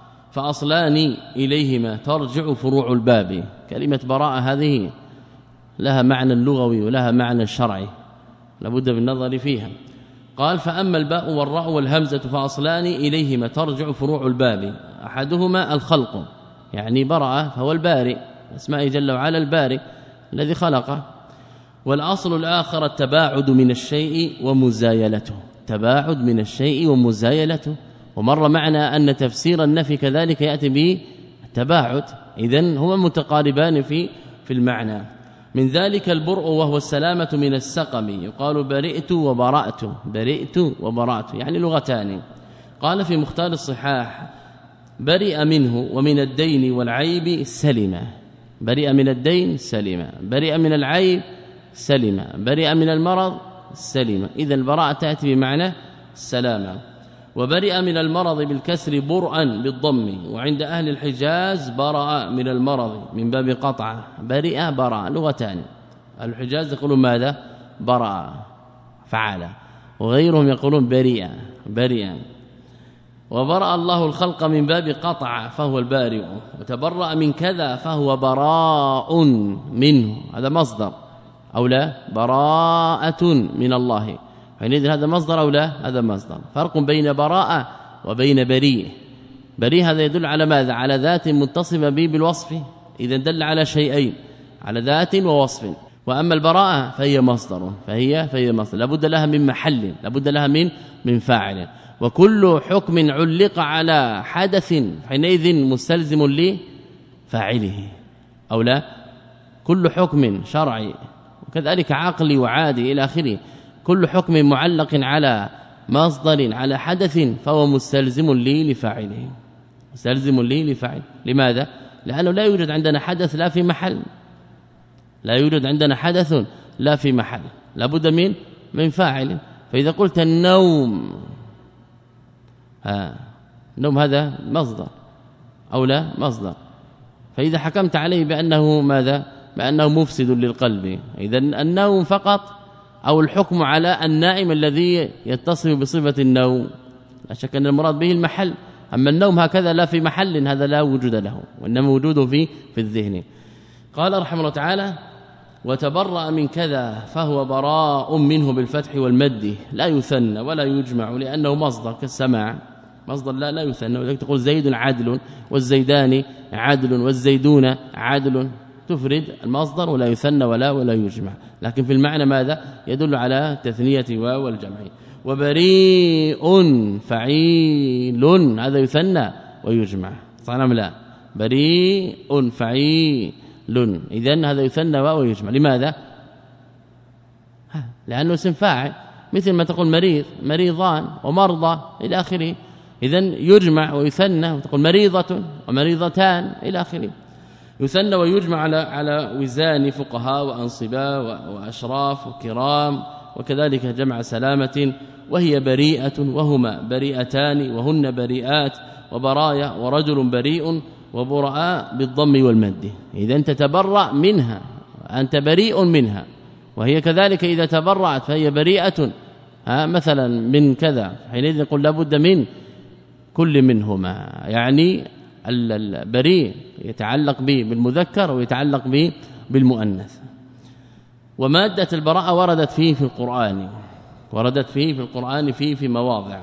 فأصلان إليهما ترجع فروع الباب. كلمة براء هذه لها معنى لغوي ولها معنى شرعي، لابد من النظر فيها. قال: فأما الباء والراء والهمزة فأصلان إليهما ترجع فروع الباب. أحدهما الخلق، يعني برأ فهو البارئ، اسماء جل وعلا البارئ الذي خلقه. والأصل الآخر التباعد من الشيء ومزايلته، تباعد من الشيء ومزايلته. ومر معنا أن تفسير النفي كذلك يأتي به التباعد، إذن هما متقاربان في في المعنى. من ذلك البرء وهو السلامة من السقم، يقال برئت وبرأت، برئت وبرأت يعني لغتان. قال في مختار الصحاح: برئ منه ومن الدين والعيب سلم. برئ من الدين سلم، برئ من العيب سلم، برئ من المرض سلم. إذا البراءة تأتي بمعنى السلامة. وبرئ من المرض بالكسر برءا بالضم، وعند أهل الحجاز برأ من المرض من باب قطعة، برئ برأ لغتان. الحجاز يقولون ماذا؟ برأ فعل، وغيرهم يقولون برئ برئ. وبرأ الله الخلق من باب قطع فهو البارئ، وتبرأ من كذا فهو براء منه، هذا مصدر أو لا؟ براءة من الله، حينئذ هذا مصدر أو لا؟ هذا مصدر. فرق بين براءة وبين بريء. بريء هذا يدل على ماذا؟ على ذات متصفة به بالوصف، إذا دل على شيئين، على ذات ووصف. وأما البراءة فهي مصدر، فهي فهي مصدر لابد لها من محل، لابد لها من من فاعل. وكل حكم علق على حدث حينئذ مستلزم لفاعله أو لا؟ كل حكم شرعي وكذلك عقلي وعادي إلى آخره، كل حكم معلق على مصدر على حدث فهو مستلزم لي لفاعله، مستلزم لي لفاعل. لماذا؟ لأنه لا يوجد عندنا حدث لا في محل، لا يوجد عندنا حدث لا في محل، لابد من من فاعل. فإذا قلت النوم، ها النوم هذا مصدر أو لا؟ مصدر. فإذا حكمت عليه بأنه ماذا؟ بأنه مفسد للقلب، إذا النوم فقط أو الحكم على النائم الذي يتصف بصفة النوم، لا شك أن المراد به المحل. أما النوم هكذا لا في محل هذا لا وجود له، وإنما وجوده في في الذهن. قال رحمه الله تعالى: وتبرأ من كذا فهو براء منه بالفتح والمد، لا يثنى ولا يجمع لأنه مصدر كالسماع، مصدر لا لا يثنى. ولذلك تقول زيد عدل والزيدان عدل والزيدون عدل، تفرد المصدر ولا يثنى ولا ولا يجمع، لكن في المعنى ماذا؟ يدل على تثنية واو والجمع. وبريء فعيل هذا يثنى ويجمع، صح ام لا؟ بريء فعيل، اذن هذا يثنى واو ويجمع. لماذا؟ لانه اسم فاعل، مثل ما تقول مريض مريضان ومرضى الى اخره، اذن يجمع ويثنى، وتقول مريضة ومريضتان الى اخره. يثنى ويجمع على على وزان فقهاء وانصباء واشراف وكرام، وكذلك جمع سلامة، وهي بريئة وهما بريئتان وهن بريئات، وبرايا ورجل بريء وبراء بالضم والمد. إذا أنت تبرأ منها، أنت بريء منها، وهي كذلك إذا تبرأت فهي بريئة ها مثلا من كذا، حينئذ نقول لابد من كل منهما. يعني البريء يتعلق به بالمذكر ويتعلق به بالمؤنث. ومادة البراءة وردت فيه في القرآن، وردت فيه في القرآن فيه في مواضع،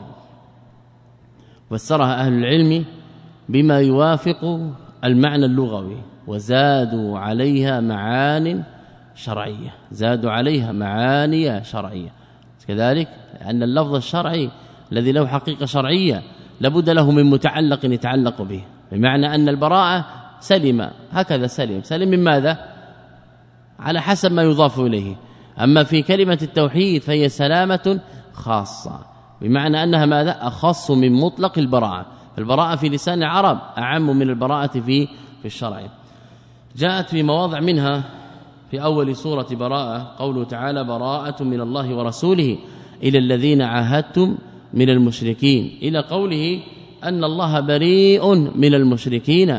فسرها أهل العلم بما يوافق المعنى اللغوي، وزادوا عليها معان شرعية، زادوا عليها معاني شرعية. كذلك أن اللفظ الشرعي الذي له حقيقة شرعية لابد له من متعلق يتعلق به، بمعنى أن البراءة سلم، هكذا سلم سلم من ماذا؟ على حسب ما يضاف إليه. أما في كلمة التوحيد فهي سلامة خاصة، بمعنى أنها ماذا؟ أخص من مطلق البراءة. البراءة في لسان العرب أعم من البراءة في في الشرع. جاءت في مواضع منها في أول سورة براءة قوله تعالى: براءة من الله ورسوله إلى الذين عاهدتم من المشركين، إلى قوله أن الله بريء من المشركين.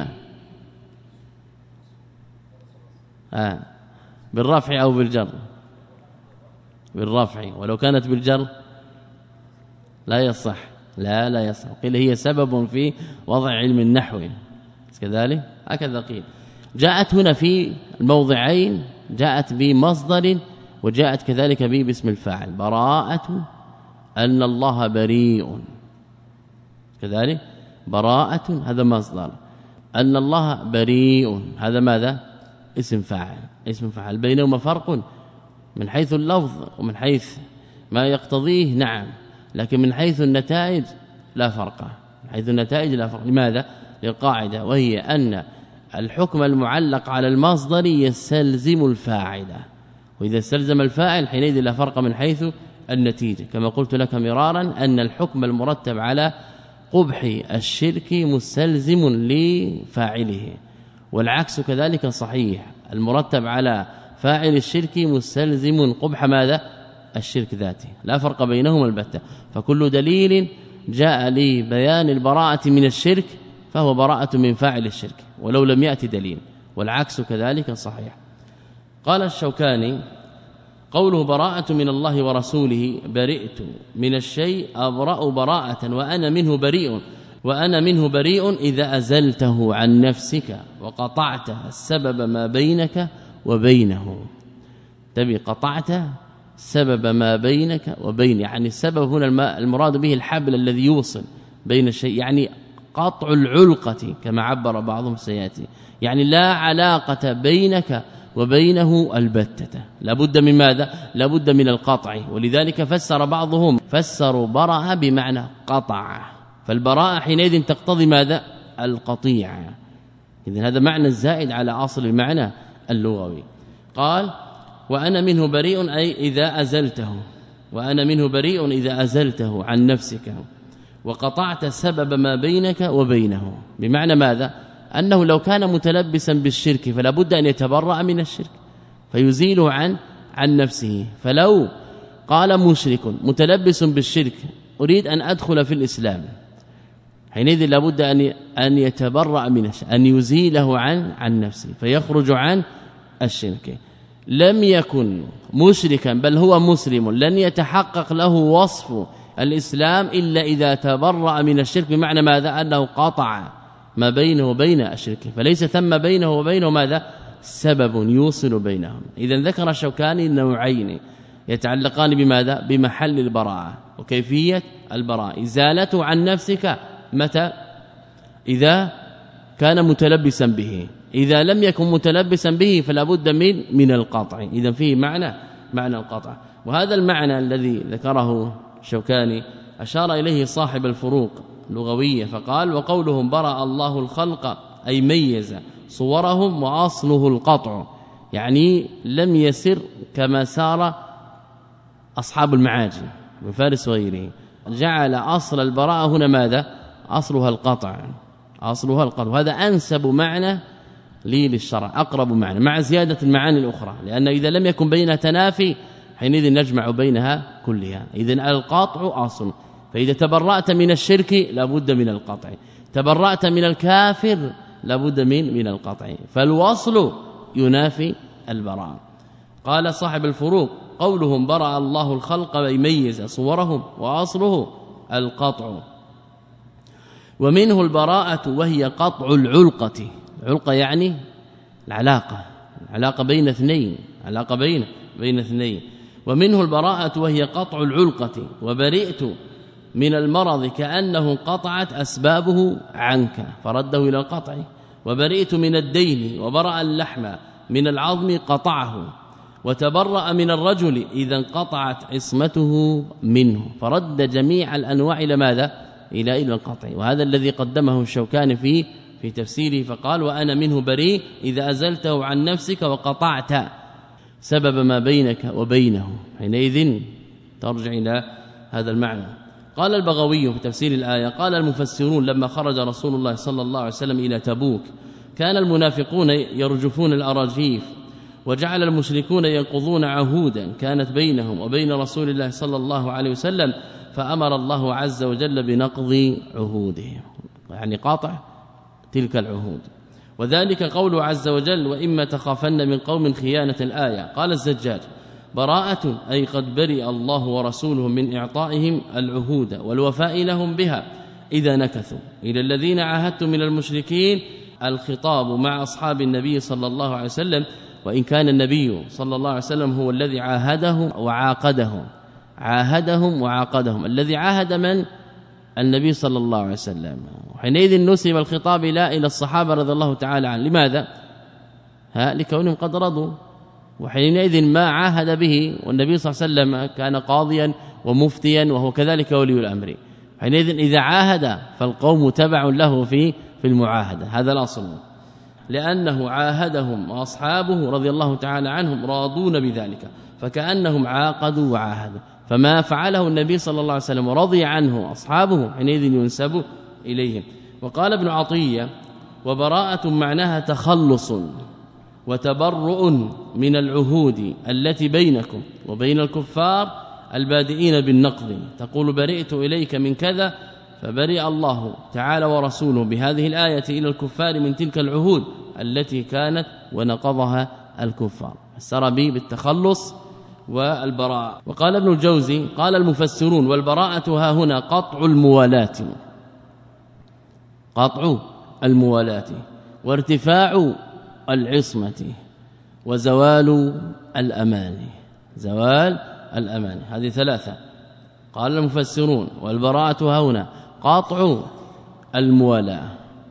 آه بالرفع أو بالجر؟ بالرفع، ولو كانت بالجر لا يصح، لا لا يصح، قيل هي سبب في وضع علم النحو كذلك، هكذا قيل. جاءت هنا في الموضعين جاءت بمصدر وجاءت كذلك به باسم الفاعل، براءة أن الله بريء، كذلك براءة هذا مصدر، أن الله بريء هذا ماذا؟ اسم فاعل، اسم فاعل. بينهما فرق من حيث اللفظ ومن حيث ما يقتضيه، نعم، لكن من حيث النتائج لا فرق، من حيث النتائج لا فرق. لماذا؟ للقاعدة، وهي أن الحكم المعلق على المصدر يستلزم الفاعل، وإذا استلزم الفاعل حينئذ لا فرق من حيث النتيجة، كما قلت لك مرارا أن الحكم المرتب على قبح الشرك مستلزم لفاعله، والعكس كذلك صحيح، المرتب على فاعل الشرك مستلزم قبح ماذا؟ الشرك ذاته، لا فرق بينهما البتة. فكل دليل جاء لبيان البراءة من الشرك فهو براءة من فاعل الشرك ولو لم يأتي دليل، والعكس كذلك صحيح. قال الشوكاني: قوله براءة من الله ورسوله، برئت من الشيء أبرأ براءة وأنا منه بريء، وأنا منه بريء إذا أزلته عن نفسك وقطعت السبب ما بينك وبينه. تبي قطعت سبب ما بينك وبين، يعني السبب هنا المراد به الحبل الذي يوصل بين الشيء، يعني قطع العلقة كما عبر بعضهم سياتي، يعني لا علاقة بينك وبينه البتة، لابد من ماذا؟ لابد من القطع. ولذلك فسر بعضهم فسروا براءة بمعنى قطع، فالبراءة حينئذ تقتضي ماذا؟ القطيع. إذن هذا معنى الزائد على أصل المعنى اللغوي. قال: وأنا منه بريء أي إذا أزلته، وأنا منه بريء إذا أزلته عن نفسك وقطعت سبب ما بينك وبينه، بمعنى ماذا؟ أنه لو كان متلبسا بالشرك فلا بد أن يتبرأ من الشرك فيزيله عن عن نفسه. فلو قال مشرك متلبس بالشرك أريد أن أدخل في الإسلام، حينئذ لا بد أن أن يتبرأ من الشرك، أن يزيله عن عن نفسه فيخرج عن الشرك. لم يكن مشركا بل هو مسلم، لن يتحقق له وصف الإسلام إلا إذا تبرأ من الشرك، بمعنى ماذا؟ أنه قطع ما بينه وبين الشرك، فليس ثم بينه وبينه ماذا؟ سبب يوصل بينهم. إذا ذكر الشوكاني نوعين يتعلقان بماذا؟ بمحل البراءة وكيفية البراءة. إزالته عن نفسك متى؟ إذا كان متلبسا به، إذا لم يكن متلبسا به فلا بد من من القطع. إذا فيه معنى معنى القطع، وهذا المعنى الذي ذكره الشوكاني أشار إليه صاحب الفروق لغوية فقال: وقولهم برأ الله الخلق أي ميز صورهم وأصله القطع، يعني لم يسر كما سار أصحاب المعاجم من فارس وغيره، جعل أصل البراءة هنا ماذا؟ أصلها القطع، أصلها القطع، وهذا أنسب معنى لي للشرع، أقرب معنى مع زيادة المعاني الأخرى، لأن إذا لم يكن بينها تنافي حينئذ نجمع بينها كلها. إذن القطع أصل، فإذا تبرأت من الشرك لابد من القطع، تبرأت من الكافر لابد من من القطع، فالوصل ينافي البراءة. قال صاحب الفروق: قولهم برأ الله الخلق ويميز صورهم وأصله القطع، ومنه البراءة وهي قطع العلقة. العلقة يعني العلاقة، العلاقة بين اثنين، علاقة بين بين اثنين. ومنه البراءة وهي قطع العلقة، وبرئت من المرض كأنه قطعت أسبابه عنك فرده إلى القطع، وبرئت من الدين وبرأ اللحم من العظم قطعه، وتبرأ من الرجل إذا انقطعت عصمته منه، فرد جميع الأنواع إلى ماذا؟ إلى إلى القطع. وهذا الذي قدمه الشوكاني في في تفسيره فقال وأنا منه بريء إذا أزلته عن نفسك وقطعت سبب ما بينك وبينه، حينئذ ترجع إلى هذا المعنى. قال البغوي في تفسير الآية قال المفسرون لما خرج رسول الله صلى الله عليه وسلم إلى تبوك كان المنافقون يرجفون الأراجيف، وجعل المشركون ينقضون عهودا كانت بينهم وبين رسول الله صلى الله عليه وسلم، فأمر الله عز وجل بنقض عهودهم، يعني قاطع تلك العهود. وذلك قوله عز وجل وإما تخافن من قوم خيانة. الآية قال الزجاج براءة أي قد برئ الله ورسوله من إعطائهم العهود والوفاء لهم بها إذا نكثوا. إلى الذين عاهدتم من المشركين الخطاب مع أصحاب النبي صلى الله عليه وسلم، وإن كان النبي صلى الله عليه وسلم هو الذي عاهدهم وعاقدهم عاهدهم وعاقدهم الذي عاهد من؟ النبي صلى الله عليه وسلم. وحينئذ نسب الخطاب لا إلى الصحابة رضي الله تعالى عنهم. لماذا؟ ها لكونهم قد رضوا، وحينئذ ما عاهد به والنبي صلى الله عليه وسلم كان قاضيا ومفتيا وهو كذلك ولي الأمر، حينئذ إذا عاهد فالقوم تبع له في في المعاهدة، هذا الأصل، لأنه عاهدهم وأصحابه رضي الله تعالى عنهم راضون بذلك، فكأنهم عاقدوا وعاهدوا. فما فعله النبي صلى الله عليه وسلم ورضي عنه أصحابه حينئذ ينسب إليهم. وقال ابن عطية وبراءة معناها تخلص وتبرؤ من العهود التي بينكم وبين الكفار البادئين بالنقض، تقول برئت إليك من كذا، فبرئ الله تعالى ورسوله بهذه الآية إلى الكفار من تلك العهود التي كانت ونقضها الكفار، فسر به بالتخلص والبراءة. وقال ابن الجوزي قال المفسرون والبراءة ها هنا قطع الموالاة، قطع الموالاة وارتفاع العصمة وزوال الأمان، زوال الأمان، هذه ثلاثة. قال المفسرون والبراءة ها هنا قطع الموالاة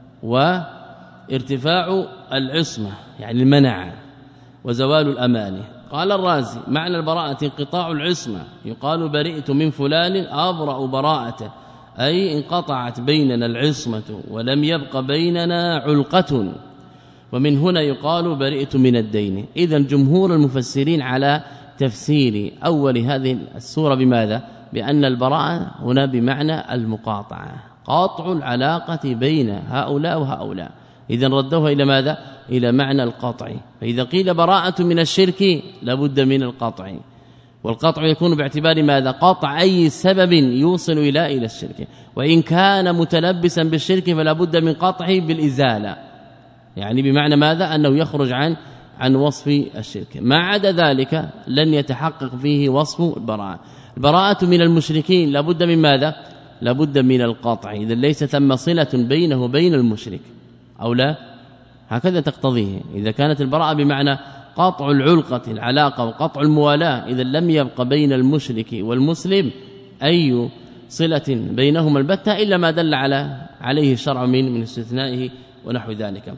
وارتفاع العصمة يعني المنع وزوال الأمان. قال الرازي معنى البراءة انقطاع العصمة، يقال برئت من فلان أبرأ براءته، أي انقطعت بيننا العصمة ولم يبق بيننا علقة، ومن هنا يقال برئت من الدين. إذن جمهور المفسرين على تفسير أول هذه السورة بماذا؟ بأن البراءة هنا بمعنى المقاطعة، قاطع العلاقة بين هؤلاء وهؤلاء، إذن ردوها إلى ماذا؟ إلى معنى القطع. فإذا قيل براءة من الشرك لابد من القطع، والقطع يكون باعتبار ماذا؟ قطع أي سبب يوصل إلى إلى الشرك، وإن كان متلبسا بالشرك فلا بد من قطعه بالإزالة، يعني بمعنى ماذا؟ أنه يخرج عن عن وصف الشرك، ما عدا ذلك لن يتحقق فيه وصف البراءة. البراءة من المشركين لابد من ماذا؟ لابد من القطع، إذا ليس ثم صلة بينه وبين المشرك أو لا، هكذا تقتضيه. إذا كانت البراءة بمعنى قطع العلقة العلاقة وقطع الموالاة، إذا لم يبق بين المشرك والمسلم أي صلة بينهما البتة إلا ما دل على عليه الشرع من من استثنائه ونحو ذلك.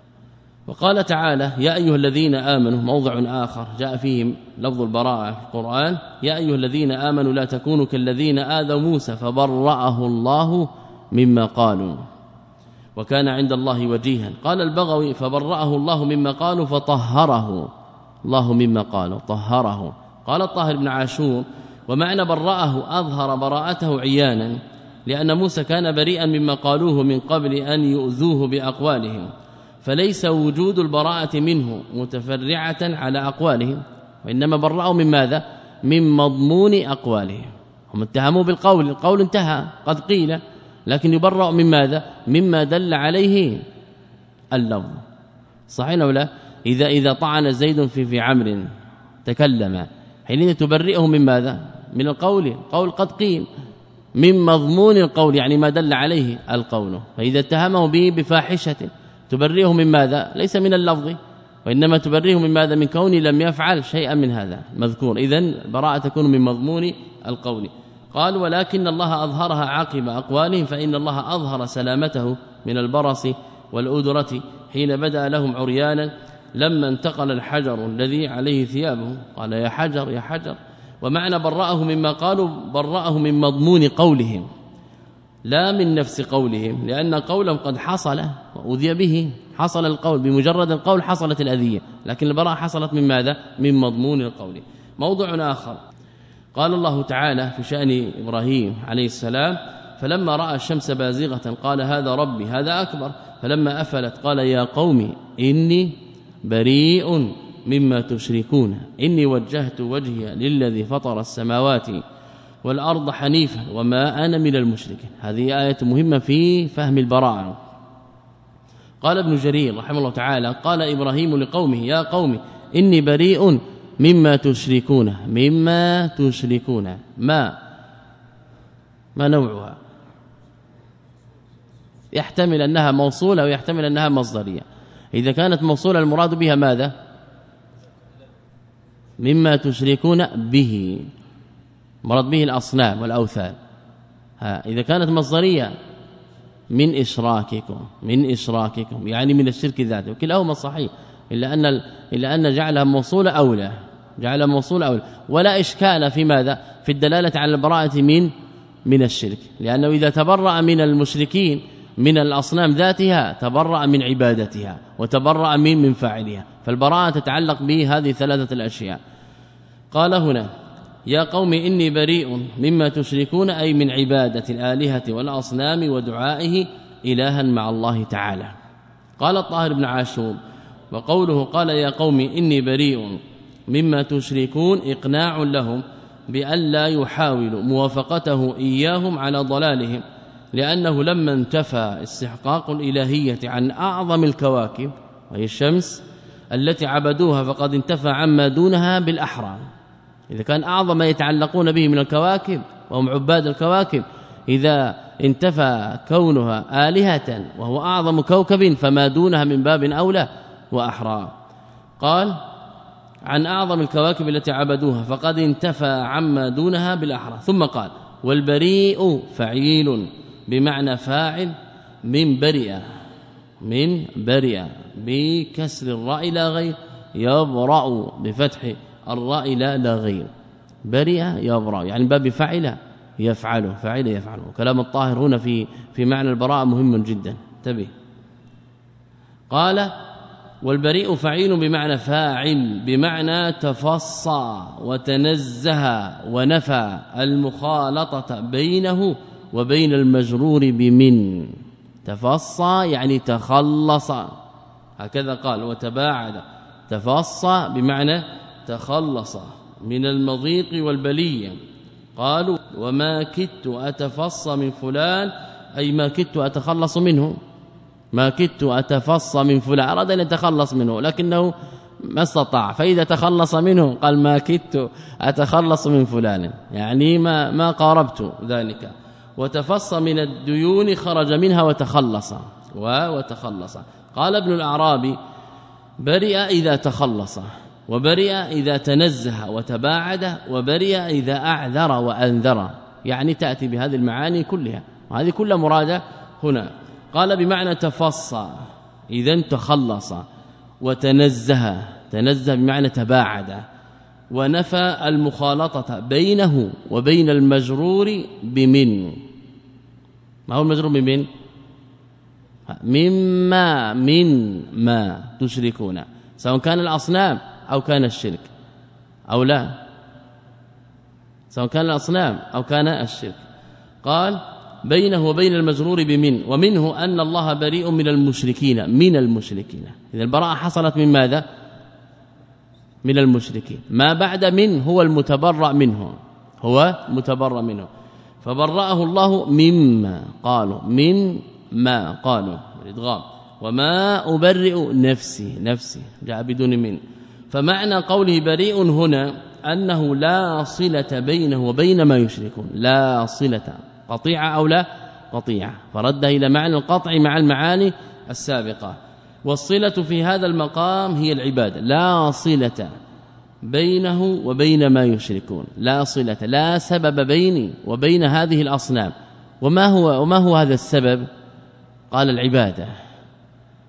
وقال تعالى يا أيها الذين آمنوا، موضع آخر جاء فيه لفظ البراءة في القرآن، يا أيها الذين آمنوا لا تكونوا كالذين آذوا موسى فبرأه الله مما قالوا وكان عند الله وجيها. قال البغوي فبرأه الله مما قالوا فطهره الله مما قالوا طهره. قال الطاهر بن عاشور ومعنى برأه أظهر براءته عيانا، لأن موسى كان بريئا مما قالوه من قبل أن يؤذوه بأقوالهم، فليس وجود البراءة منه متفرعة على أقوالهم، وإنما برأوا من ماذا؟ من مضمون أقوالهم. هم اتهموا بالقول، القول انتهى قد قيل، لكن يبرأ من ماذا؟ مما دل عليه اللفظ. صحيح أو لا؟ إذا إذا طعن زيد في في عمرو تكلم، حينئذ تبرئه من ماذا؟ من القول، قول قد قيل، من مضمون القول يعني ما دل عليه القول. فإذا اتهمه به بفاحشة تبرئه من ماذا؟ ليس من اللفظ، وإنما تبرئه من ماذا؟ من كونه لم يفعل شيئا من هذا مذكور. إذن براءة تكون من مضمون القول. قال ولكن الله أظهرها عقب أقوالهم، فإن الله أظهر سلامته من البرص والأدرة حين بدأ لهم عريانا لما انتقل الحجر الذي عليه ثيابه قال يا حجر يا حجر. ومعنى برأه مما قالوا برأه من مضمون قولهم لا من نفس قولهم، لأن قولهم قد حصل وأذي به، حصل القول بمجرد القول حصلت الأذية، لكن البراءة حصلت من ماذا؟ من مضمون القول. موضوع آخر قال الله تعالى في شأن إبراهيم عليه السلام فلما رأى الشمس بازغة قال هذا ربي هذا أكبر، فلما أفلت قال يا قوم إني بريء مما تشركون إني وجهت وجهي للذي فطر السماوات والأرض حنيفا وما أنا من المشركين. هذه آية مهمة في فهم البراءة. قال ابن جرير رحمه الله تعالى قال إبراهيم لقومه يا قوم إني بريء مما تشركون مما تشركون ما ما نوعها؟ يحتمل أنها موصولة ويحتمل أنها مصدرية. إذا كانت موصولة المراد بها ماذا؟ مما تشركون به، مراد به الأصنام والأوثان. ها إذا كانت مصدرية من إشراككم من إشراككم يعني من الشرك ذاته، وكلاهما صحيح إلا أن إلا أن جعلها موصولة أولى جعلها موصولة أولى، ولا إشكال في ماذا؟ في الدلالة على البراءة من من الشرك، لأنه إذا تبرأ من المشركين من الأصنام ذاتها تبرأ من عبادتها وتبرأ من من فاعلها، فالبراءة تتعلق بهذه ثلاثة الأشياء. قال هنا يا قوم إني بريء مما تشركون أي من عبادة الآلهة والأصنام ودعائه إلها مع الله تعالى. قال الطاهر بن عاشور وقوله قال يا قوم إني بريء مما تشركون إقناع لهم بأن لا يحاولوا موافقته إياهم على ضلالهم، لأنه لما انتفى استحقاق الإلهية عن أعظم الكواكب وهي الشمس التي عبدوها فقد انتفى عما دونها بالأحرى. إذا كان أعظم ما يتعلقون به من الكواكب وهم عباد الكواكب، إذا انتفى كونها آلهة وهو أعظم كوكب فما دونها من باب أولى وأحرى. قال عن أعظم الكواكب التي عبدوها فقد انتفى عما دونها بالأحرى. ثم قال والبريء فعيل بمعنى فاعل من برئ من برئ بكسر الراء لا غير، يبرأ بفتح الراء لا لا غير، برئ يبرأ يعني باب فعل يفعله فعل يفعله. كلام الطاهر هنا في في معنى البراءة مهم جدا انتبه. قال والبريء فعيل بمعنى فاعل بمعنى تفصى وتنزه ونفى المخالطة بينه وبين المجرور بمن. تفصى يعني تخلص هكذا قال، وتباعد تفصى بمعنى تخلص من المضيق والبلية. قالوا وما كدت أتفصى من فلان أي ما كدت أتخلص منه، ما كدت أتفصى من فلان، أراد أن يتخلص منه لكنه ما استطاع، فإذا تخلص منه قال ما كدت أتخلص من فلان يعني ما ما قاربت ذلك. وتفصى من الديون خرج منها وتخلص وتخلص. قال ابن الأعرابي برئ إذا تخلص، وبرئ إذا تنزه وتباعد، وبرئ إذا أعذر وأنذر، يعني تأتي بهذه المعاني كلها، وهذه كلها مرادة هنا. قال بمعنى تفصى إذا تخلص، وتنزه تنزه بمعنى تباعد، ونفى المخالطة بينه وبين المجرور بمن. ما هو المجرور بمن؟ مما من ما تشركون، سواء كان الأصنام أو كان الشرك أو لا، سواء كان الأصنام أو كان الشرك. قال بينه وبين المجرور بمن، ومنه أن الله بريء من المشركين من المشركين. إذا البراءة حصلت من ماذا؟ من المشركين. ما بعد من هو المتبرأ منه، هو متبرأ منه، فبرأه الله مما قالوا من ما قالوا الإدغام. وما أبرئ نفسي نفسي جاء بدون من. فمعنى قوله بريء هنا أنه لا صلة بينه وبين ما يشركون، لا صلة، قطيعة أو لا قطيعة، فرده إلى معنى القطع مع المعاني السابقة. والصلة في هذا المقام هي العبادة، لا صلة بينه وبين ما يشركون، لا صلة، لا سبب بيني وبين هذه الأصنام. وما هو وما هو هذا السبب؟ قال العبادة.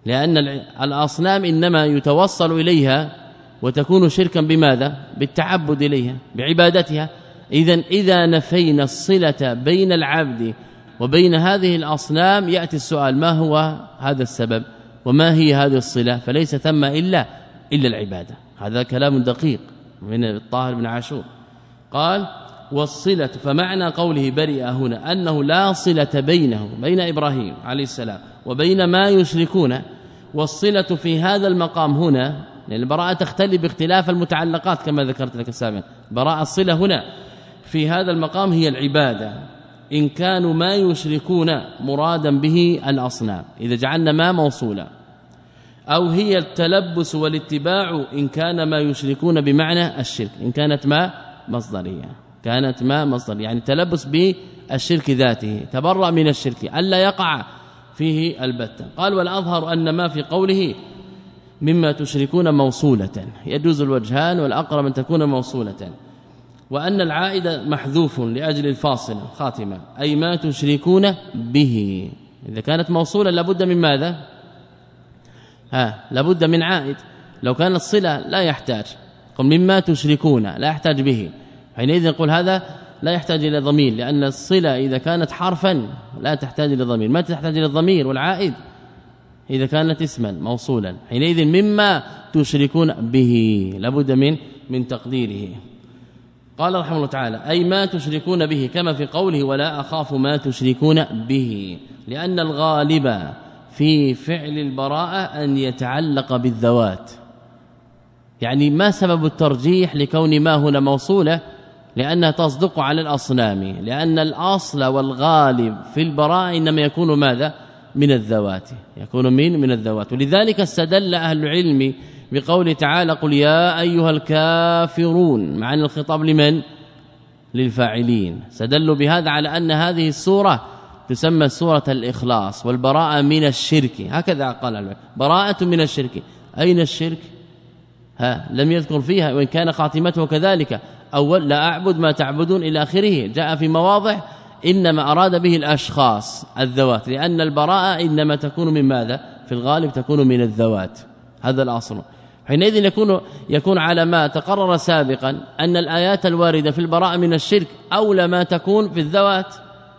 لأن الأصنام إنما يتوصل إليها وتكون شركا بماذا؟ بالتعبد إليها بعبادتها. إذن إذا نفينا الصلة بين العبد وبين هذه الأصنام يأتي السؤال ما هو هذا السبب وما هي هذه الصلة؟ فليس ثم إلا إلا العبادة. هذا كلام دقيق من الطاهر بن عاشور. قال والصلة، فمعنى قوله برئ هنا أنه لا صلة بينه بين إبراهيم عليه السلام وبين ما يشركون. والصلة في هذا المقام هنا، لأن البراءة تختلف باختلاف المتعلقات كما ذكرت لك سابقا. براءة الصلة هنا في هذا المقام هي العبادة إن كانوا ما يشركون مرادا به الأصنام إذا جعلنا ما موصولا، أو هي التلبس والاتباع إن كان ما يشركون بمعنى الشرك، إن كانت ما مصدرية، كانت ما مصدر يعني تلبس بالشرك ذاته، تبرأ من الشرك ألا يقع فيه البتة. قال والأظهر أن ما في قوله مما تشركون موصولة، يجوز الوجهان والأقرب أن تكون موصولة، وأن العائد محذوف لأجل الفاصل خاتمة أي ما تشركون به. إذا كانت موصولة لابد من ماذا؟ ها لابد من عائد. لو كانت صلة لا يحتاج، قل مما تشركون لا يحتاج به، حينئذ نقول هذا لا يحتاج إلى ضمير، لأن الصلة إذا كانت حرفا لا تحتاج إلى ضمير. ما تحتاج إلى الضمير والعائد إذا كانت اسما موصولا، حينئذ مما تشركون به لابد من من تقديره. قال رحمه الله تعالى أي ما تشركون به، كما في قوله ولا أخاف ما تشركون به، لأن الغالب في فعل البراءة أن يتعلق بالذوات. يعني ما سبب الترجيح لكون ما هنا موصولة؟ لأنها تصدق على الأصنام، لأن الأصل والغالب في البراءة إنما يكون ماذا؟ من الذوات، يكون من من الذوات. ولذلك استدل أهل العلم بقوله تعالى قل يا أيها الكافرون، مع أن الخطاب لمن؟ للفاعلين. استدلوا بهذا على أن هذه السورة تسمى سورة الإخلاص والبراءة من الشرك، هكذا قال العلماء براءة من الشرك. أين الشرك؟ ها لم يذكر فيها، وإن كان خاتمته كذلك أول لا أعبد ما تعبدون إلى آخره، جاء في مواضع إنما أراد به الأشخاص الذوات، لأن البراءة إنما تكون من ماذا؟ في الغالب تكون من الذوات، هذا الأصل. حينئذ يكون يكون على ما تقرر سابقا أن الآيات الواردة في البراءة من الشرك أولى ما تكون في الذوات،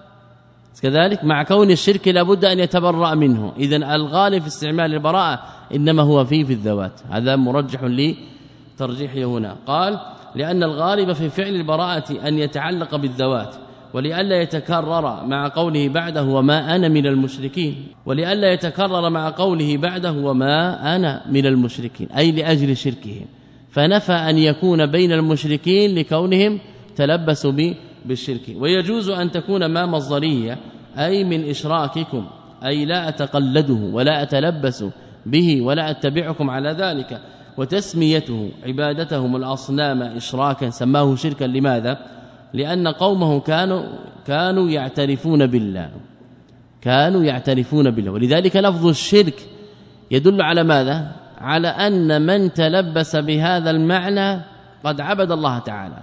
كذلك مع كون الشرك لابد أن يتبرأ منه. إذن الغالب في استعمال البراءة إنما هو فيه في الذوات، هذا مرجح لترجيحه هنا. قال لأن الغالب في فعل البراءة أن يتعلق بالذوات، ولئلا يتكرر مع قوله بعده وما أنا من المشركين، ولئلا يتكرر مع قوله بعده وما أنا من المشركين، أي لأجل شركهم، فنفى أن يكون بين المشركين لكونهم تلبسوا بالشرك. ويجوز أن تكون ما مصدرية أي من إشراككم، أي لا أتقلده ولا أتلبس به ولا أتبعكم على ذلك. وتسميته عبادتهم الأصنام إشراكا سماه شركا، لماذا؟ لأن قومه كانوا كانوا يعترفون بالله، كانوا يعترفون بالله، ولذلك لفظ الشرك يدل على ماذا؟ على أن من تلبس بهذا المعنى قد عبد الله تعالى،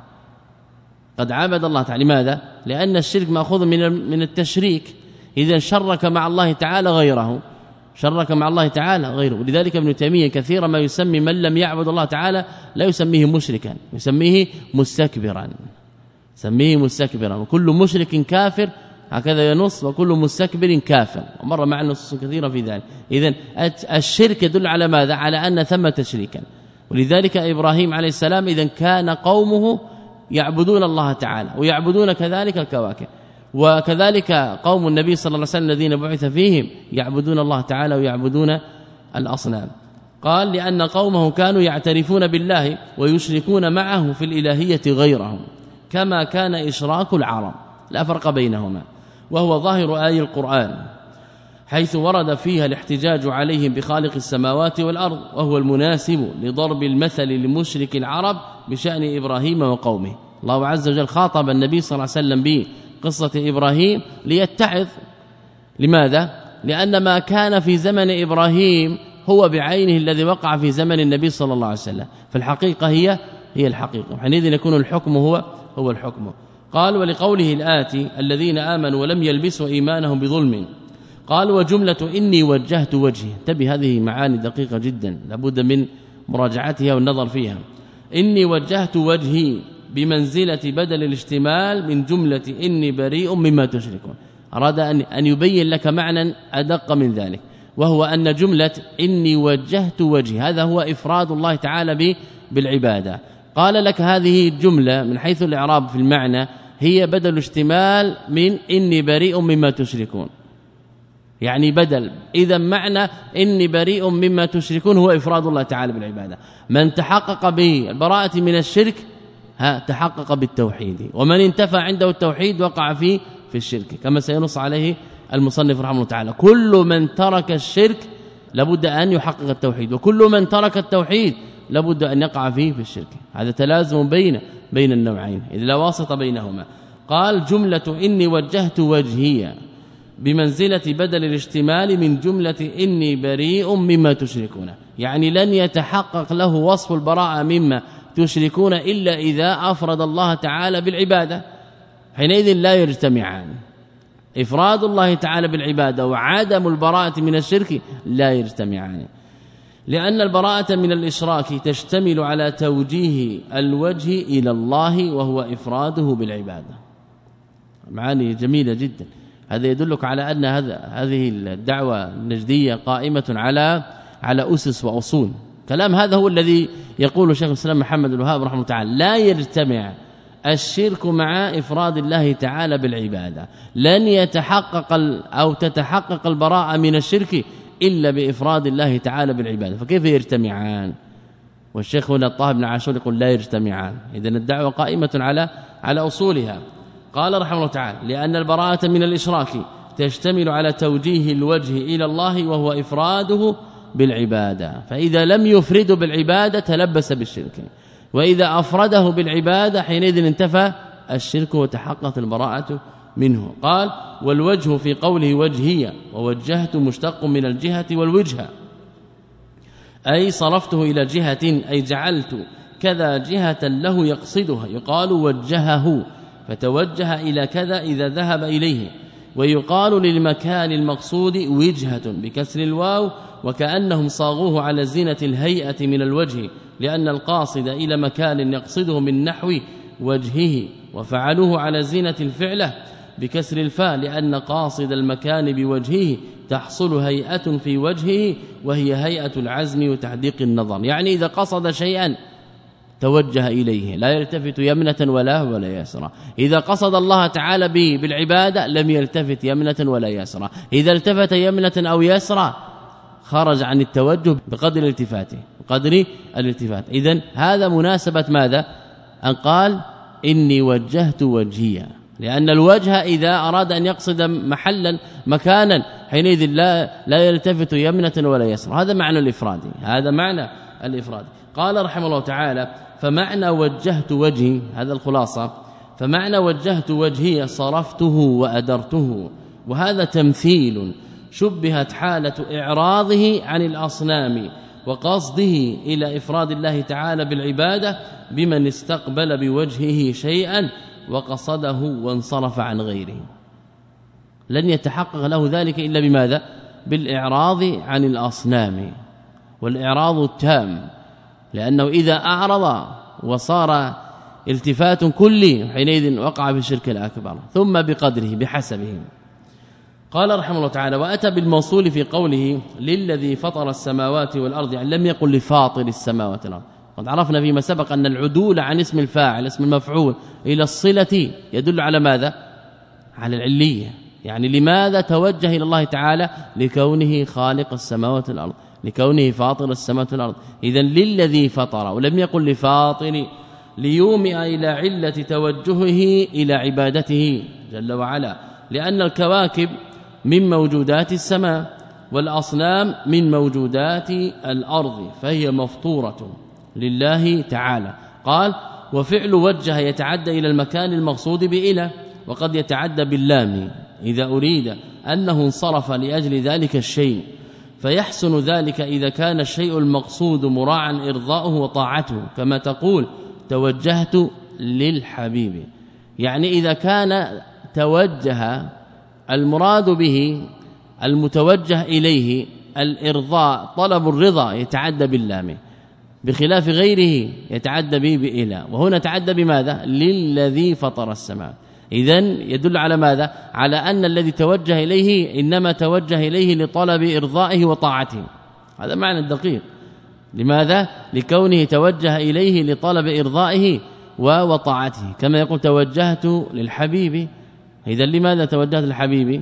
قد عبد الله تعالى. لماذا؟ لأن الشرك مأخوذ من من التشريك، إذا شرك مع الله تعالى غيره، شرك مع الله تعالى غيره. ولذلك ابن تيمية كثيرا ما يسمي من لم يعبد الله تعالى لا يسميه مشركا، يسميه مستكبرا، سميه مستكبرا. وكل مشرك كافر، هكذا ينص، وكل مستكبر كافر، ومر معنا نصوص كثيرة في ذلك. إذن الشرك يدل على ماذا؟ على أن ثم تشريكا. ولذلك إبراهيم عليه السلام إذن كان قومه يعبدون الله تعالى ويعبدون كذلك الكواكب، وكذلك قوم النبي صلى الله عليه وسلم الذين بعث فيهم يعبدون الله تعالى ويعبدون الأصنام. قال لأن قومه كانوا يعترفون بالله ويشركون معه في الإلهية غيرهم، كما كان إشراك العرب، لا فرق بينهما، وهو ظاهر آي القرآن حيث ورد فيها الاحتجاج عليهم بخالق السماوات والأرض، وهو المناسب لضرب المثل لمشرك العرب بشأن إبراهيم وقومه. الله عز وجل خاطب النبي صلى الله عليه وسلم بقصة إبراهيم ليتعظ. لماذا؟ لأن ما كان في زمن إبراهيم هو بعينه الذي وقع في زمن النبي صلى الله عليه وسلم، فالحقيقة هي هي الحقيقة، حينئذ يكون الحكم هو هو الحكم. قال ولقوله الآتي الذين آمنوا ولم يلبسوا إيمانهم بظلم، قال وجملة إني وجهت وجهي، انتبه هذه معاني دقيقة جدا لابد من مراجعتها والنظر فيها. إني وجهت وجهي بمنزلة بدل الاشتمال من جملة إني بريء مما تشركون. أراد أن يبين لك معنى أدق من ذلك، وهو أن جملة إني وجهت وجهي هذا هو إفراد الله تعالى بالعبادة. قال لك هذه الجملة من حيث الإعراب في المعنى هي بدل اشتمال من إني بريء مما تشركون، يعني بدل. إذا معنى إني بريء مما تشركون هو إفراد الله تعالى بالعبادة. من تحقق بالبراءة من الشرك ها تحقق بالتوحيد، ومن انتفى عنده التوحيد وقع فيه في الشرك، كما سينص عليه المصنف رحمه الله تعالى. كل من ترك الشرك لابد أن يحقق التوحيد، وكل من ترك التوحيد لابد أن يقع فيه في الشرك. هذا تلازم بين بين النوعين إذ لا واسطة بينهما. قال جملة إني وجهت وجهي بمنزلة بدل الاشتمال من جملة إني بريء مما تشركون، يعني لن يتحقق له وصف البراءة مما تشركون إلا إذا أفرد الله تعالى بالعبادة، حينئذ لا يجتمعان. إفراد الله تعالى بالعبادة وعدم البراءة من الشرك لا يجتمعان، لأن البراءة من الإشراك تشتمل على توجيه الوجه إلى الله وهو إفراده بالعبادة. معاني جميلة جدا. هذا يدلك على أن هذه الدعوة النجدية قائمة على على أسس وأصول. كلام هذا هو الذي يقول شيخ الإسلام محمد بن الوهاب رحمه الله تعالى: لا يجتمع الشرك مع إفراد الله تعالى بالعبادة، لن يتحقق أو تتحقق البراءة من الشرك إلا بإفراد الله تعالى بالعبادة، فكيف يجتمعان؟ والشيخ هنا الطاهر بن عاشور يقول لا يجتمعان. إذن الدعوة قائمة على على أصولها. قال رحمه الله تعالى: لأن البراءة من الإشراك تشتمل على توجيه الوجه إلى الله وهو إفراده بالعبادة، فإذا لم يفرد بالعبادة تلبس بالشرك، وإذا أفرده بالعبادة حينئذ انتفى الشرك وتحققت البراءة منه. قال: والوجه في قوله وجهية ووجهت مشتق من الجهة والوجهة، أي صرفته إلى جهة، أي جعلت كذا جهة له يقصدها، يقال وجهه فتوجه إلى كذا إذا ذهب إليه. ويقال للمكان المقصود وجهة بكسر الواو، وكأنهم صاغوه على زينة الهيئة من الوجه، لأن القاصد إلى مكان يقصده من نحو وجهه، وفعلوه على زينة الفعلة بكسر الفاء، لأن قاصد المكان بوجهه تحصل هيئة في وجهه وهي هيئة العزم وتحديق النظر، يعني إذا قصد شيئا توجه إليه لا يلتفت يمنة ولا ولا يسرى. إذا قصد الله تعالى به بالعبادة لم يلتفت يمنة ولا يسرى، إذا التفت يمنة أو يسرى خرج عن التوجه بقدر التفاته بقدر الالتفات. إذن هذا مناسبة ماذا؟ أن قال إني وجهت وجهي، لأن الوجه إذا أراد أن يقصد محلا مكانا حينئذ لا لا يلتفت يمنة ولا يسرى. هذا معنى الإفراد، هذا معنى الإفراد. قال رحمه الله تعالى: فمعنى وجهت وجهي، هذا الخلاصة، فمعنى وجهت وجهي صرفته وأدرته، وهذا تمثيل شبهت حالة إعراضه عن الأصنام وقصده إلى إفراد الله تعالى بالعبادة بمن استقبل بوجهه شيئا وقصده وانصرف عن غيره. لن يتحقق له ذلك إلا بماذا؟ بالإعراض عن الأصنام، والإعراض التام، لأنه إذا أعرض وصار التفات كلي حينئذ وقع في الشرك الأكبر، ثم بقدره بحسبه. قال رحمه الله تعالى: وأتى بالموصول في قوله للذي فطر السماوات والأرض، يعني لم يقل لفاطر السماوات والأرض. قد عرفنا فيما سبق أن العدول عن اسم الفاعل اسم المفعول إلى الصلة يدل على ماذا؟ على العلية، يعني لماذا توجه إلى الله تعالى؟ لكونه خالق السماوات والأرض، لكونه فاطر السماوات والأرض. إذن للذي فطر، ولم يقل لفاطر، ليومئ إلى علة توجهه إلى عبادته جل وعلا، لأن الكواكب من موجودات السماء والأصنام من موجودات الأرض، فهي مفطورة لله تعالى. قال: وفعل وجه يتعدى إلى المكان المقصود بإله، وقد يتعدى باللام إذا أريد أنه انصرف لأجل ذلك الشيء، فيحسن ذلك إذا كان الشيء المقصود مراعا إرضاؤه وطاعته، كما تقول توجهت للحبيب، يعني إذا كان توجه المراد به المتوجه إليه الإرضاء طلب الرضا يتعدى باللام، بخلاف غيره يتعدى به بإلى، وهنا تعدى بماذا؟ للذي فطر السماء. إذن يدل على ماذا؟ على أن الذي توجه إليه إنما توجه إليه لطلب إرضائه وطاعته. هذا معنى الدقيق. لماذا؟ لكونه توجه إليه لطلب إرضائه وطاعته، كما يقول توجهت للحبيب. إذن لماذا توجهت للحبيب؟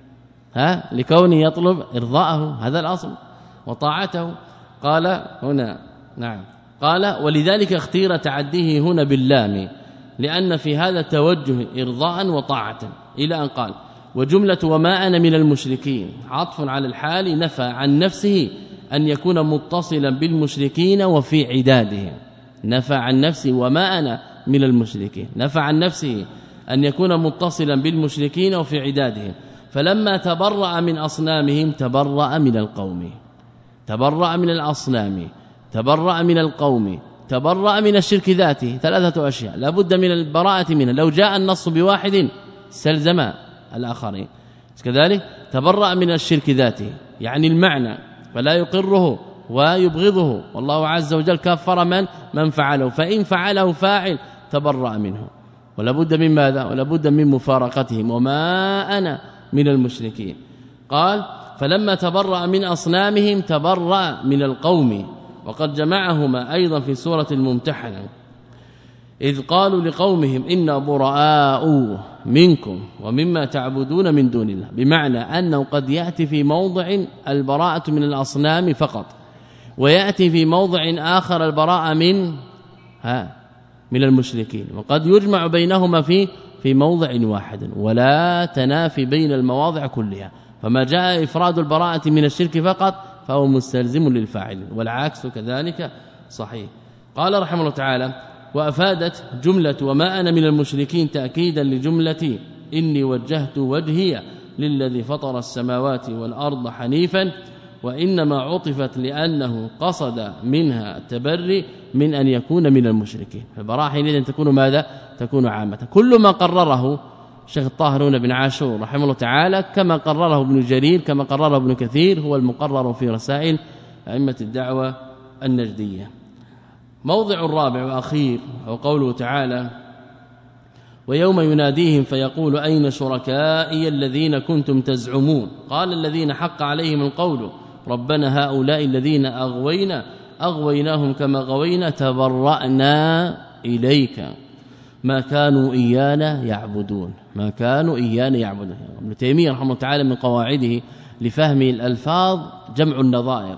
ها لكونه يطلب إرضاءه، هذا الأصل، وطاعته. قال هنا نعم قال ولذلك اختير تعديه هنا باللام، لأن في هذا توجه إرضاء وطاعة، إلى أن قال وجملة وما أنا من المشركين عطف على الحال نفى عن نفسه أن يكون متصلا بالمشركين وفي عدادهم. نفى عن نفسه وما أنا من المشركين، نفى عن نفسه أن يكون متصلا بالمشركين وفي عدادهم. فلما تبرأ من أصنامهم تبرأ من القوم، تبرأ من الأصنام، تبرأ من القوم، تبرأ من الشرك ذاته. ثلاثة أشياء لا بد من البراءة منها، لو جاء النص بواحد سلزم الآخرين. كذلك تبرأ من الشرك ذاته يعني المعنى، فلا يقره ويبغضه، والله عز وجل كفر من من فعله، فإن فعله فاعل تبرأ منه، ولا بد من ماذا؟ ولا بد من مفارقتهم. وما أنا من المشركين. قال فلما تبرأ من أصنامهم تبرأ من القوم، وقد جمعهما أيضا في سورة الممتحنة إذ قالوا لقومهم إنا براء منكم ومما تعبدون من دون الله، بمعنى أنه قد يأتي في موضع البراءة من الأصنام فقط، ويأتي في موضع آخر البراءة من ها من المشركين، وقد يجمع بينهما في في موضع واحد، ولا تنافي بين المواضع كلها. فما جاء إفراد البراءة من الشرك فقط فهو مستلزم للفاعل، والعكس كذلك صحيح. قال رحمه الله تعالى وأفادت جملة وما أنا من المشركين تأكيدا لجملة إني وجهت وجهي للذي فطر السماوات والأرض حنيفا، وإنما عطفت لأنه قصد منها التبري من أن يكون من المشركين. فالبراءة حينئذ تكون ماذا؟ تكون عامة. كل ما قرره الشيخ الطاهر بن عاشور رحمه الله تعالى كما قرره ابن جرير كما قرره ابن كثير هو المقرر في رسائل أئمة الدعوة النجدية. موضع الرابع وأخير هو قوله تعالى ويوم يناديهم فيقول أين شركائي الذين كنتم تزعمون قال الذين حق عليهم القول ربنا هؤلاء الذين أغوينا أغويناهم كما غوينا تبرأنا إليك ما كانوا إيانا يعبدون ما كانوا إيانا يعبدون. ابن تيمية رحمه الله تعالى من قواعده لفهم الألفاظ جمع النظائر.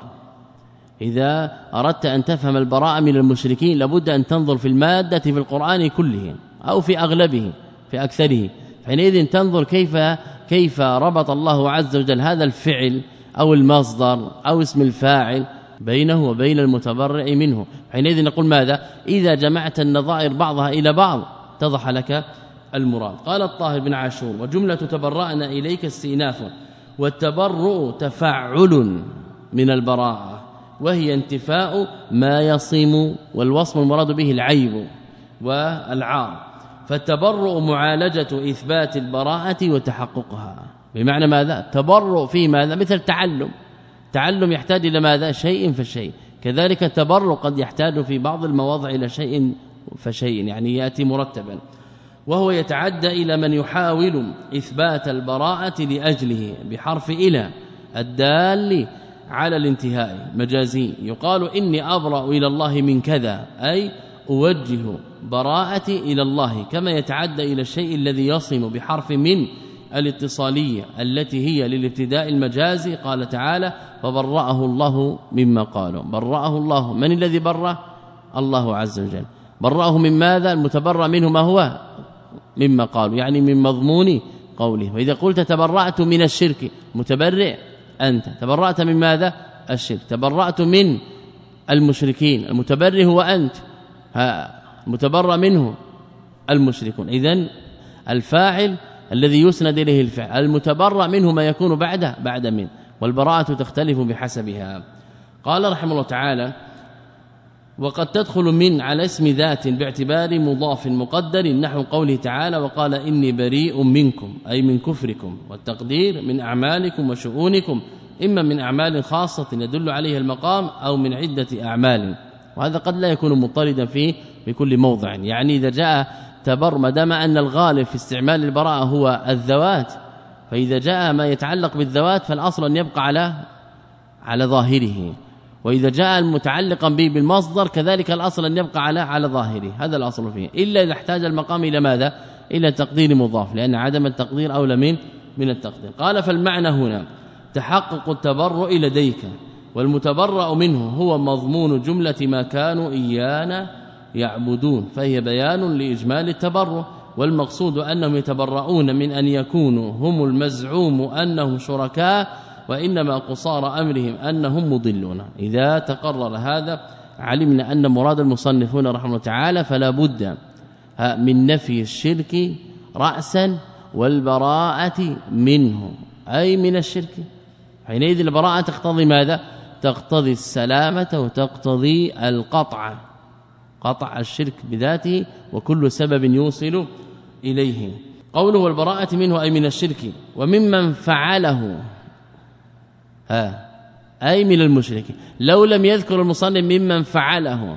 إذا أردت أن تفهم البراءة من المشركين لابد أن تنظر في المادة في القرآن كله أو في أغلبه في أكثره، حينئذ تنظر كيف كيف ربط الله عز وجل هذا الفعل أو المصدر أو اسم الفاعل بينه وبين المتبرع منه. حينئذ نقول ماذا؟ إذا جمعت النظائر بعضها إلى بعض اتضح لك المراد. قال الطاهر بن عاشور وجملة تبرأنا إليك استئناف، والتبرؤ تفعل من البراءة وهي انتفاء ما يصم، والوصم المراد به العيب والعار. فالتبرؤ معالجة إثبات البراءة وتحققها، بمعنى ماذا؟ تبرؤ في ماذا؟ مثل تعلم، تعلم يحتاج إلى ماذا؟ شيء فشيء. كذلك التبرؤ قد يحتاج في بعض المواضع إلى شيء فشيء، يعني يأتي مرتبا، وهو يتعدى إلى من يحاول إثبات البراءة لأجله بحرف إلى الدال على الانتهاء مجازي. يقال إني أبرأ إلى الله من كذا، أي أوجه براءتي إلى الله، كما يتعدى إلى الشيء الذي يصم بحرف من الاتصالية التي هي للابتداء المجازي. قال تعالى فبرأه الله مما قالوا. برأه الله، من الذي برأ؟ الله عز وجل. برأه من ماذا؟ المتبرأ منه ما هو؟ مما قالوا، يعني من مضمون قوله. وإذا قلت تبرأت من الشرك متبرئ أنت، تبرأت من ماذا؟ الشرك. تبرأت من المشركين، المتبرئ هو أنت، المتبرأ منه المشركون. إذن الفاعل الذي يسند إليه الفعل، المتبرأ منه ما يكون بعده بعد من، والبراءة تختلف بحسبها. قال رحمه الله تعالى وقد تدخل من على اسم ذات باعتبار مضاف مقدر نحو قوله تعالى وقال إني بريء منكم أي من كفركم، والتقدير من أعمالكم وشؤونكم إما من أعمال خاصة يدل عليها المقام أو من عدة أعمال، وهذا قد لا يكون مضطردا فيه بكل موضع. يعني إذا جاء تبر ما دام أن الغالب في استعمال البراءة هو الذوات، فإذا جاء ما يتعلق بالذوات فالأصل أن يبقى على على ظاهره، وإذا جاء المتعلقا به بالمصدر كذلك الأصل أن يبقى على على ظاهره، هذا الأصل فيه، إلا إذا احتاج المقام إلى ماذا؟ إلى تقدير مضاف، لأن عدم التقدير أولى من من التقدير. قال فالمعنى هنا تحقق التبرؤ لديك، والمتبرأ منه هو مضمون جملة ما كانوا إيانا يعبدون، فهي بيان لإجمال التبرؤ، والمقصود أنهم يتبرؤون من أن يكونوا هم المزعوم أنهم شركاء، وإنما قصار أمرهم أنهم مضلون. إذا تقرر هذا علمنا أن مراد المصنفون رحمه الله تعالى فلا بد من نفي الشرك رأسا والبراءة منه أي من الشرك. حينئذ البراءة تقتضي ماذا؟ تقتضي السلامة وتقتضي القطع، قطع الشرك بذاته وكل سبب يوصل إليه. قوله والبراءة منه أي من الشرك، وممن فعله ها أي من المشرك. لو لم يذكر المصنف ممن فعله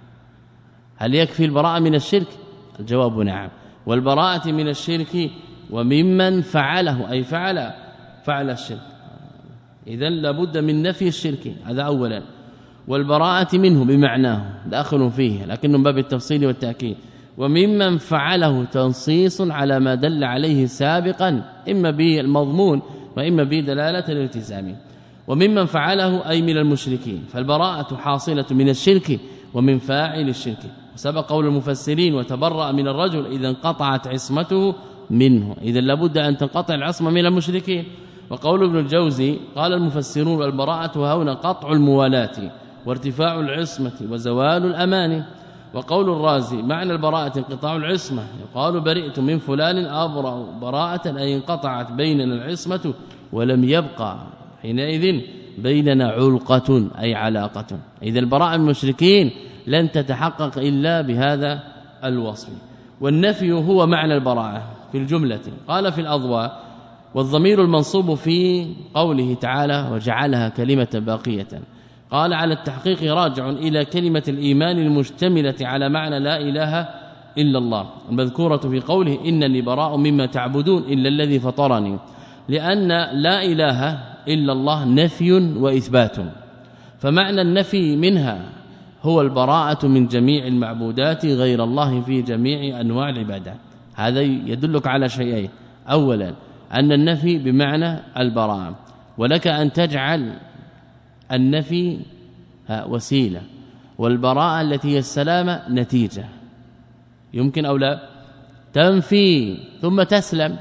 هل يكفي البراءة من الشرك؟ الجواب نعم. والبراءة من الشرك وممن فعله أي فعل فعل الشرك، إذن لابد من نفي الشرك، هذا أولا. والبراءة منه بمعناه داخل فيه لكنه باب التفصيل والتأكيد. وممن فعله تنصيص على ما دل عليه سابقا إما بالمضمون وإما بدلالة الالتزام. وممن فعله أي من المشركين، فالبراءة حاصلة من الشرك ومن فاعل الشرك. سبق قول المفسرين وتبرأ من الرجل إذا انقطعت عصمته منه، إذا لابد أن تنقطع العصمة من المشركين. وقول ابن الجوزي قال المفسرون والبراءة هنا قطع الموالاة وارتفاع العصمة وزوال الأمان. وقول الرازي معنى البراءة انقطاع العصمة، يقال برئت من فلان أبرأ براءة أي انقطعت بيننا العصمة ولم يبقى حينئذ بيننا علقة أي علاقة. إذا البراءة من المشركين لن تتحقق إلا بهذا الوصف. والنفي هو معنى البراءة في الجملة. قال في الأضواء والضمير المنصوب في قوله تعالى وجعلها كلمة باقية، قال على التحقيق راجع إلى كلمة الإيمان المشتملة على معنى لا إله إلا الله المذكورة في قوله إنني براء مما تعبدون إلا الذي فطرني، لأن لا إله إلا الله نفي وإثبات، فمعنى النفي منها هو البراءة من جميع المعبودات غير الله في جميع أنواع العبادات. هذا يدلك على شيئين، أولا أن النفي بمعنى البراءة، ولك أن تجعل النفي وسيلة والبراءة التي هي السلامة نتيجة، يمكن أو لا؟ تنفي ثم تسلم،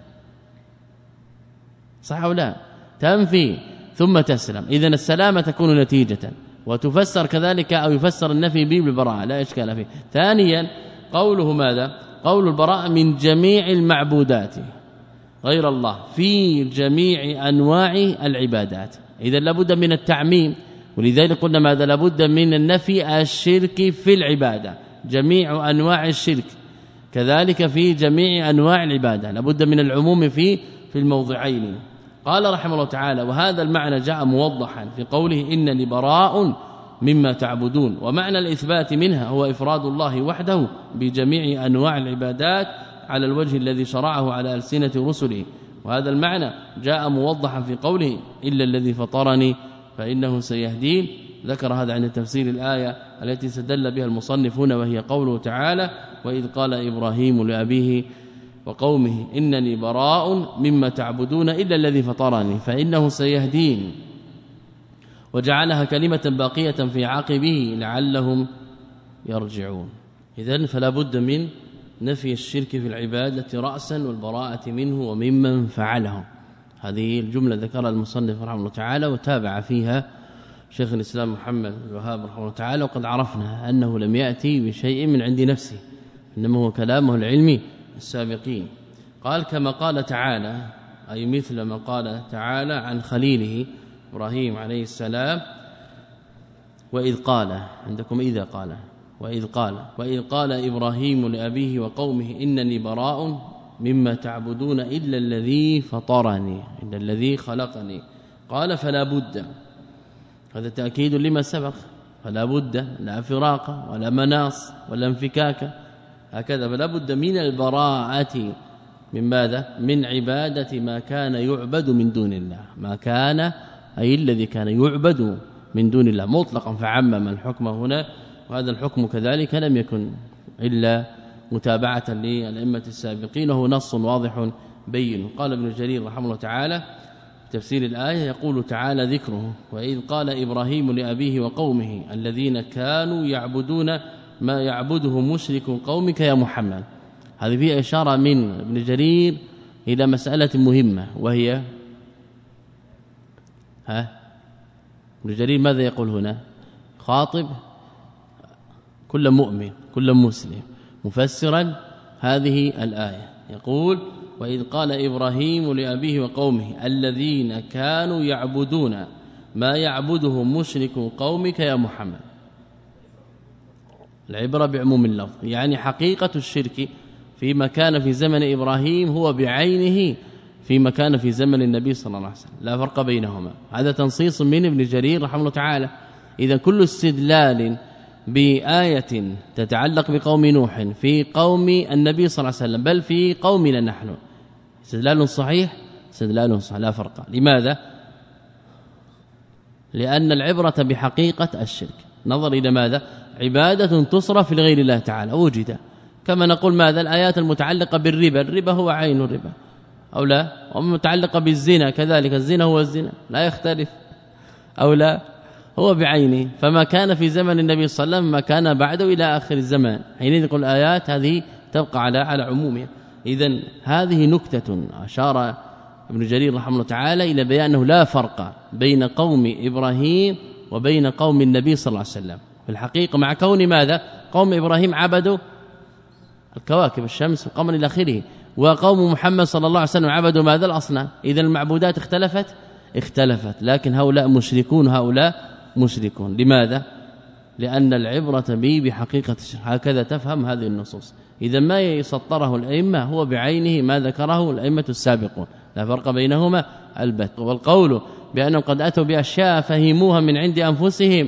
صح أو لا؟ تنفي ثم تسلم، إذن السلامة تكون نتيجة، وتفسر كذلك أو يفسر النفي به بالبراءة لا إشكال فيه. ثانيا قوله ماذا؟ قول البراءة من جميع المعبودات غير الله في جميع أنواع العبادات، إذا لابد من التعميم، ولذلك قلنا ماذا؟ لابد من النفي الشرك في العبادة، جميع أنواع الشرك، كذلك في جميع أنواع العبادة لابد من العموم في في الموضعين. قال رحمه الله تعالى وهذا المعنى جاء موضحا في قوله إنني براء مما تعبدون، ومعنى الإثبات منها هو إفراد الله وحده بجميع أنواع العبادات على الوجه الذي شرعه على ألسنة رسله، وهذا المعنى جاء موضحا في قوله إلا الذي فطرني فإنه سيهدين. ذكر هذا عند تفسير الآية التي استدل بها المصنفون، وهي قوله تعالى وإذ قال إبراهيم لأبيه وقومه إنني براء مما تعبدون إلا الذي فطرني فإنه سيهدين، وجعلها كلمة باقية في عاقبه لعلهم يرجعون. إذن فلا بد من نفي الشرك في العبادة رأسا والبراءة منه وممن فعله. هذه الجملة ذكرها المصنف رحمه الله تعالى وتابع فيها شيخ الإسلام محمد بن الوهاب رحمه الله تعالى، وقد عرفنا أنه لم يأتي بشيء من عند نفسه، إنما هو كلامه العلمي السابقين. قال كما قال تعالى أي مثل ما قال تعالى عن خليله إبراهيم عليه السلام وإذ قال عندكم إذا قال وإذ قال وإذ قال إبراهيم لأبيه وقومه إنني براء مما تعبدون إلا الذي فطرني إلا الذي خلقني قال فلا بد، هذا تأكيد لما سبق، فلا بد لا فراق ولا مناص ولا انفكاك، هكذا فلا بد من البراءة من ماذا؟ من عبادة ما كان يعبد من دون الله، ما كان أي الذي كان يعبد من دون الله مطلقا فعمم الحكم هنا، وهذا الحكم كذلك لم يكن إلا متابعة للأئمة السابقين، وهو نص واضح بين. قال ابن جرير رحمه الله تعالى تفسير الآية يقول تعالى ذكره وإذ قال إبراهيم لأبيه وقومه الذين كانوا يعبدون ما يعبده مشرك قومك يا محمد. هذه فيها إشارة من ابن جرير إلى مسألة مهمة، وهي ها ابن جرير ماذا يقول هنا؟ خاطب كل مؤمن كل مسلم مفسرا هذه الآية، يقول وإذ قال إبراهيم لأبيه وقومه الذين كانوا يعبدون ما يعبده مشرك قومك يا محمد. العبرة بعموم اللفظ، يعني حقيقة الشرك فيما كان في زمن إبراهيم هو بعينه فيما كان في زمن النبي صلى الله عليه وسلم، لا فرق بينهما. هذا تنصيص من ابن جرير رحمه الله تعالى. إذا كل استدلال بآية تتعلق بقوم نوح في قوم النبي صلى الله عليه وسلم بل في قومنا نحن استدلال صحيح استدلال صحيح لا فرق. لماذا؟ لأن العبرة بحقيقة الشرك، نظر إلى ماذا؟ عبادة تصرف لغير الله تعالى وجد، كما نقول ماذا؟ الآيات المتعلقة بالربا، الربا هو عين الربا أو لا، ومتعلقة بالزنا كذلك، الزنا هو الزنا لا يختلف أو لا، هو بعينه. فما كان في زمن النبي صلى الله عليه وسلم ما كان بعده إلى آخر الزمان، حينئذ نقول الآيات هذه تبقى على على عمومها. إذن هذه نكتة أشار ابن جرير رحمه الله تعالى إلى بيان أنه لا فرق بين قوم إبراهيم وبين قوم النبي صلى الله عليه وسلم في الحقيقة، مع كون ماذا؟ قوم إبراهيم عبدوا الكواكب الشمس والقمر إلى آخره، وقوم محمد صلى الله عليه وسلم عبدوا ماذا؟ الأصنام. إذا المعبودات اختلفت اختلفت لكن هؤلاء مشركون هؤلاء مشركون. لماذا؟ لأن العبرة به بحقيقة الشرك، هكذا تفهم هذه النصوص. إذا ما يسطره الأئمة هو بعينه ما ذكره الأئمة السابقون، لا فرق بينهما البت. والقول بأنهم قد أتوا بأشياء فهموها من عند أنفسهم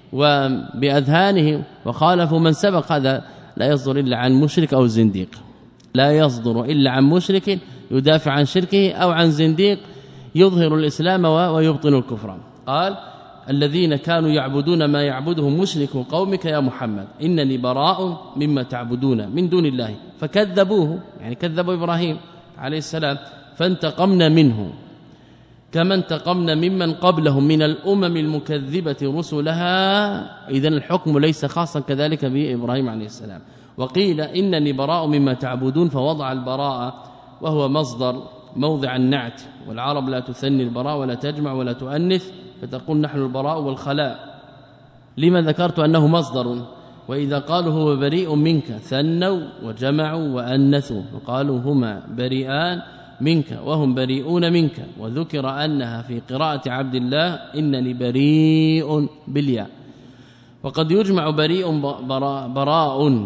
وبأذهانهم وخالفوا من سبق، هذا لا يصدر إلا عن مشرك أو زنديق، لا يصدر إلا عن مشرك يدافع عن شركه أو عن زنديق يظهر الإسلام ويبطن الكفر. قال الذين كانوا يعبدون ما يعبده مشرك قومك يا محمد إنني براء مما تعبدون من دون الله، فكذبوه يعني كذبوا إبراهيم عليه السلام، فانتقمنا منه كما انتقمنا ممن قبلهم من الأمم المكذبة رسلها. إذن الحكم ليس خاصا كذلك بإبراهيم عليه السلام. وقيل إنني براء مما تعبدون، فوضع البراء وهو مصدر موضع النعت، والعرب لا تثني البراء ولا تجمع ولا تؤنث، فتقول نحن البراء والخلاء. لما ذكرت أنه مصدر؟ وإذا قالوا هو بريء منك ثنوا وجمعوا وأنثوا وقالوا هما بريئان منك وهم بريئون منك، وذكر أنها في قراءة عبد الله إنني بريء بالياء. وقد يجمع بريء براء, براء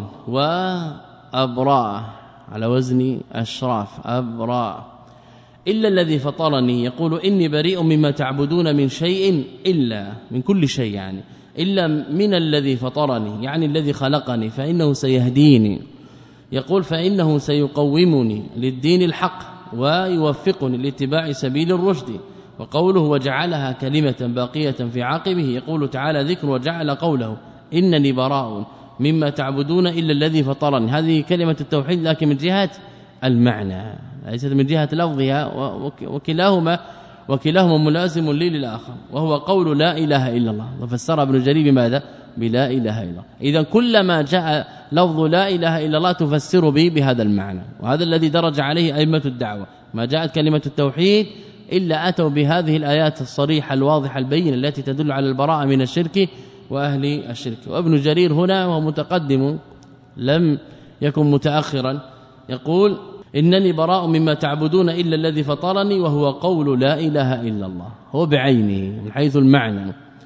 وأبراء على وزن أشراف أبراء. إلا الذي فطرني، يقول إني بريء مما تعبدون من شيء إلا من كل شيء، يعني إلا من الذي فطرني يعني الذي خلقني، فإنه سيهديني. يقول فإنه سيقومني للدين الحق ويوفقني لاتباع سبيل الرشد. وقوله وجعلها كلمة باقية في عاقبه، يقول تعالى ذكر وجعل قوله إنني براء مما تعبدون إلا الذي فطرني، هذه كلمة التوحيد لكن من جهة المعنى ليست من جهة لفظها، وكلاهما وكلاهما ملازم لي للآخر، وهو قول لا إله إلا الله. وفسر ابن جرير بماذا؟ بلا إله إلا الله. إذا كلما جاء لفظ لا إله إلا الله تفسر به بهذا المعنى، وهذا الذي درج عليه أئمة الدعوة. ما جاءت كلمة التوحيد إلا أتوا بهذه الآيات الصريحة الواضحة البينة التي تدل على البراءة من الشرك وأهل الشرك. وابن جرير هنا وهو متقدم لم يكن متأخرا، يقول إنني براء مما تعبدون إلا الذي فطرني، وهو قول لا إله إلا الله، هو بعينه من حيث المعنى.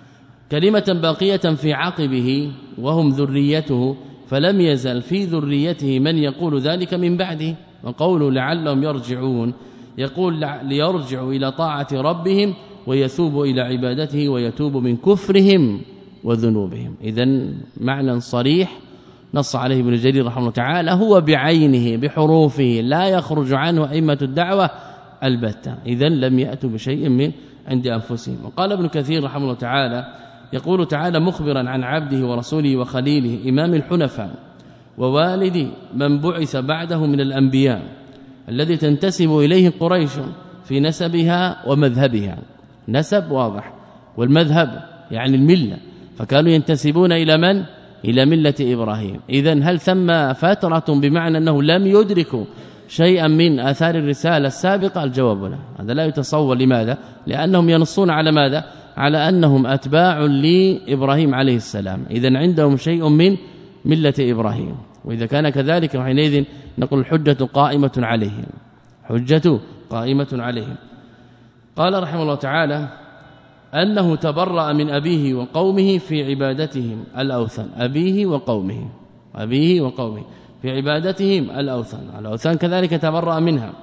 كلمة باقية في عقبه وهم ذريته، فلم يزل في ذريته من يقول ذلك من بعده. وقوله لعلهم يرجعون يقول ليرجعوا إلى طاعة ربهم ويثوبوا إلى عبادته ويتوبوا من كفرهم وذنوبهم. إذن معنى صريح نص عليه ابن جرير رحمه الله تعالى هو بعينه بحروفه لا يخرج عنه أئمة الدعوة البتة. إذن لم يأتوا بشيء من عند أنفسهم. وقال ابن كثير رحمه الله تعالى يقول تعالى مخبرا عن عبده ورسوله وخليله إمام الحنفاء ووالد من بعث بعده من الأنبياء الذي تنتسب إليه قريش في نسبها ومذهبها. نسب واضح والمذهب يعني الملة، فكانوا ينتسبون إلى من؟ إلى ملة إبراهيم. إذن هل ثم فترة بمعنى أنه لم يدركوا شيئا من آثار الرسالة السابقة؟ الجواب لا، هذا لا يتصور. لماذا؟ لأنهم ينصون على ماذا؟ على أنهم أتباع لإبراهيم عليه السلام، إذن عندهم شيء من ملة إبراهيم. وإذا كان كذلك حينئذ نقول الحجة قائمة عليهم، حجة قائمة عليهم. قال رحمه الله تعالى أنه تبرأ من أبيه وقومه في عبادتهم الأوثان. أبيه وقومه أبيه وقومه في عبادتهم الأوثان، الأوثان كذلك تبرأ منها.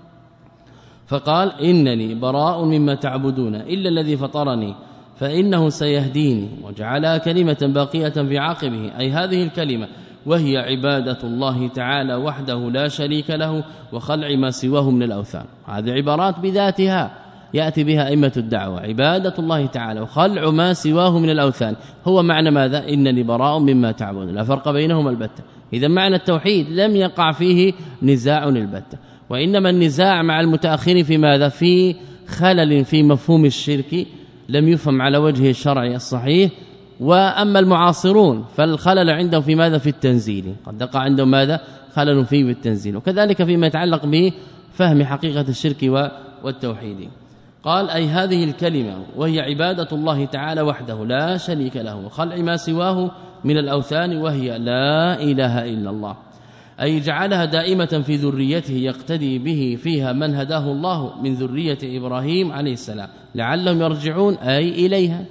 فقال إنني براء مما تعبدون إلا الذي فطرني فإنه سيهديني، وجعلها كلمة باقية في عاقبه، أي هذه الكلمة وهي عبادة الله تعالى وحده لا شريك له وخلع ما سواه من الأوثان. هذه عبارات بذاتها يأتي بها أئمة الدعوة، عبادة الله تعالى وخلع ما سواه من الأوثان. هو معنى ماذا؟ إنني براء مما تعبدون، لا فرق بينهما البتة. إذا معنى التوحيد لم يقع فيه نزاع البتة، وإنما النزاع مع المتأخر في ماذا؟ في خلل في مفهوم الشرك لم يفهم على وجه الشرعي الصحيح. وأما المعاصرون فالخلل عندهم في ماذا؟ في التنزيل، قد وقع عندهم ماذا؟ خلل فيه بالتنزيل. وكذلك فيما يتعلق بفهم حقيقة الشرك والتوحيد. قال أي هذه الكلمة وهي عبادة الله تعالى وحده لا شريك له وخلع ما سواه من الأوثان، وهي لا إله إلا الله، أي جعلها دائمة في ذريته يقتدي به فيها من هداه الله من ذرية إبراهيم عليه السلام لعلهم يرجعون أي إليها.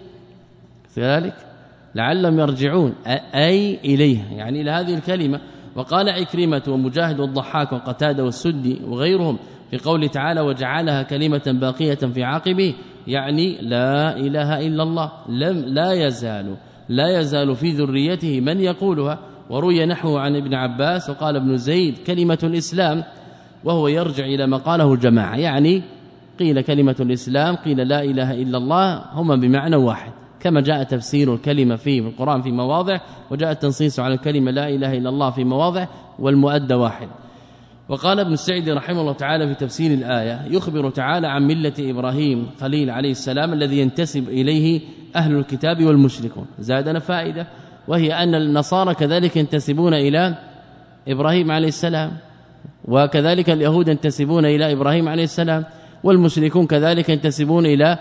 كذلك لعلهم يرجعون أي إليها يعني إلى هذه الكلمة. وقال عكرمة ومجاهد والضحاك وقتادة والسدي وغيرهم في قول تعالى وجعلها كلمة باقية في عاقبه، يعني لا إله إلا الله، لم لا يزال لا يزال في ذريته من يقولها. وروي نحوه عن ابن عباس وقال ابن زيد كلمة الإسلام، وهو يرجع إلى ما قاله الجماعة، يعني قيل كلمة الإسلام قيل لا إله إلا الله، هما بمعنى واحد، كما جاء تفسير الكلمة في القرآن في مواضع، وجاء التنصيص على الكلمة لا إله إلا الله في مواضع، والمؤدى واحد. وقال ابن السعدي رحمه الله تعالى في تفسير الآية يخبر تعالى عن ملة إبراهيم خليل عليه السلام الذي ينتسب إليه أهل الكتاب والمشركون. زادنا فائدة، وهي أن النصارى كذلك ينتسبون إلى إبراهيم عليه السلام، وكذلك اليهود ينتسبون إلى إبراهيم عليه السلام، والمشركون كذلك ينتسبون إلى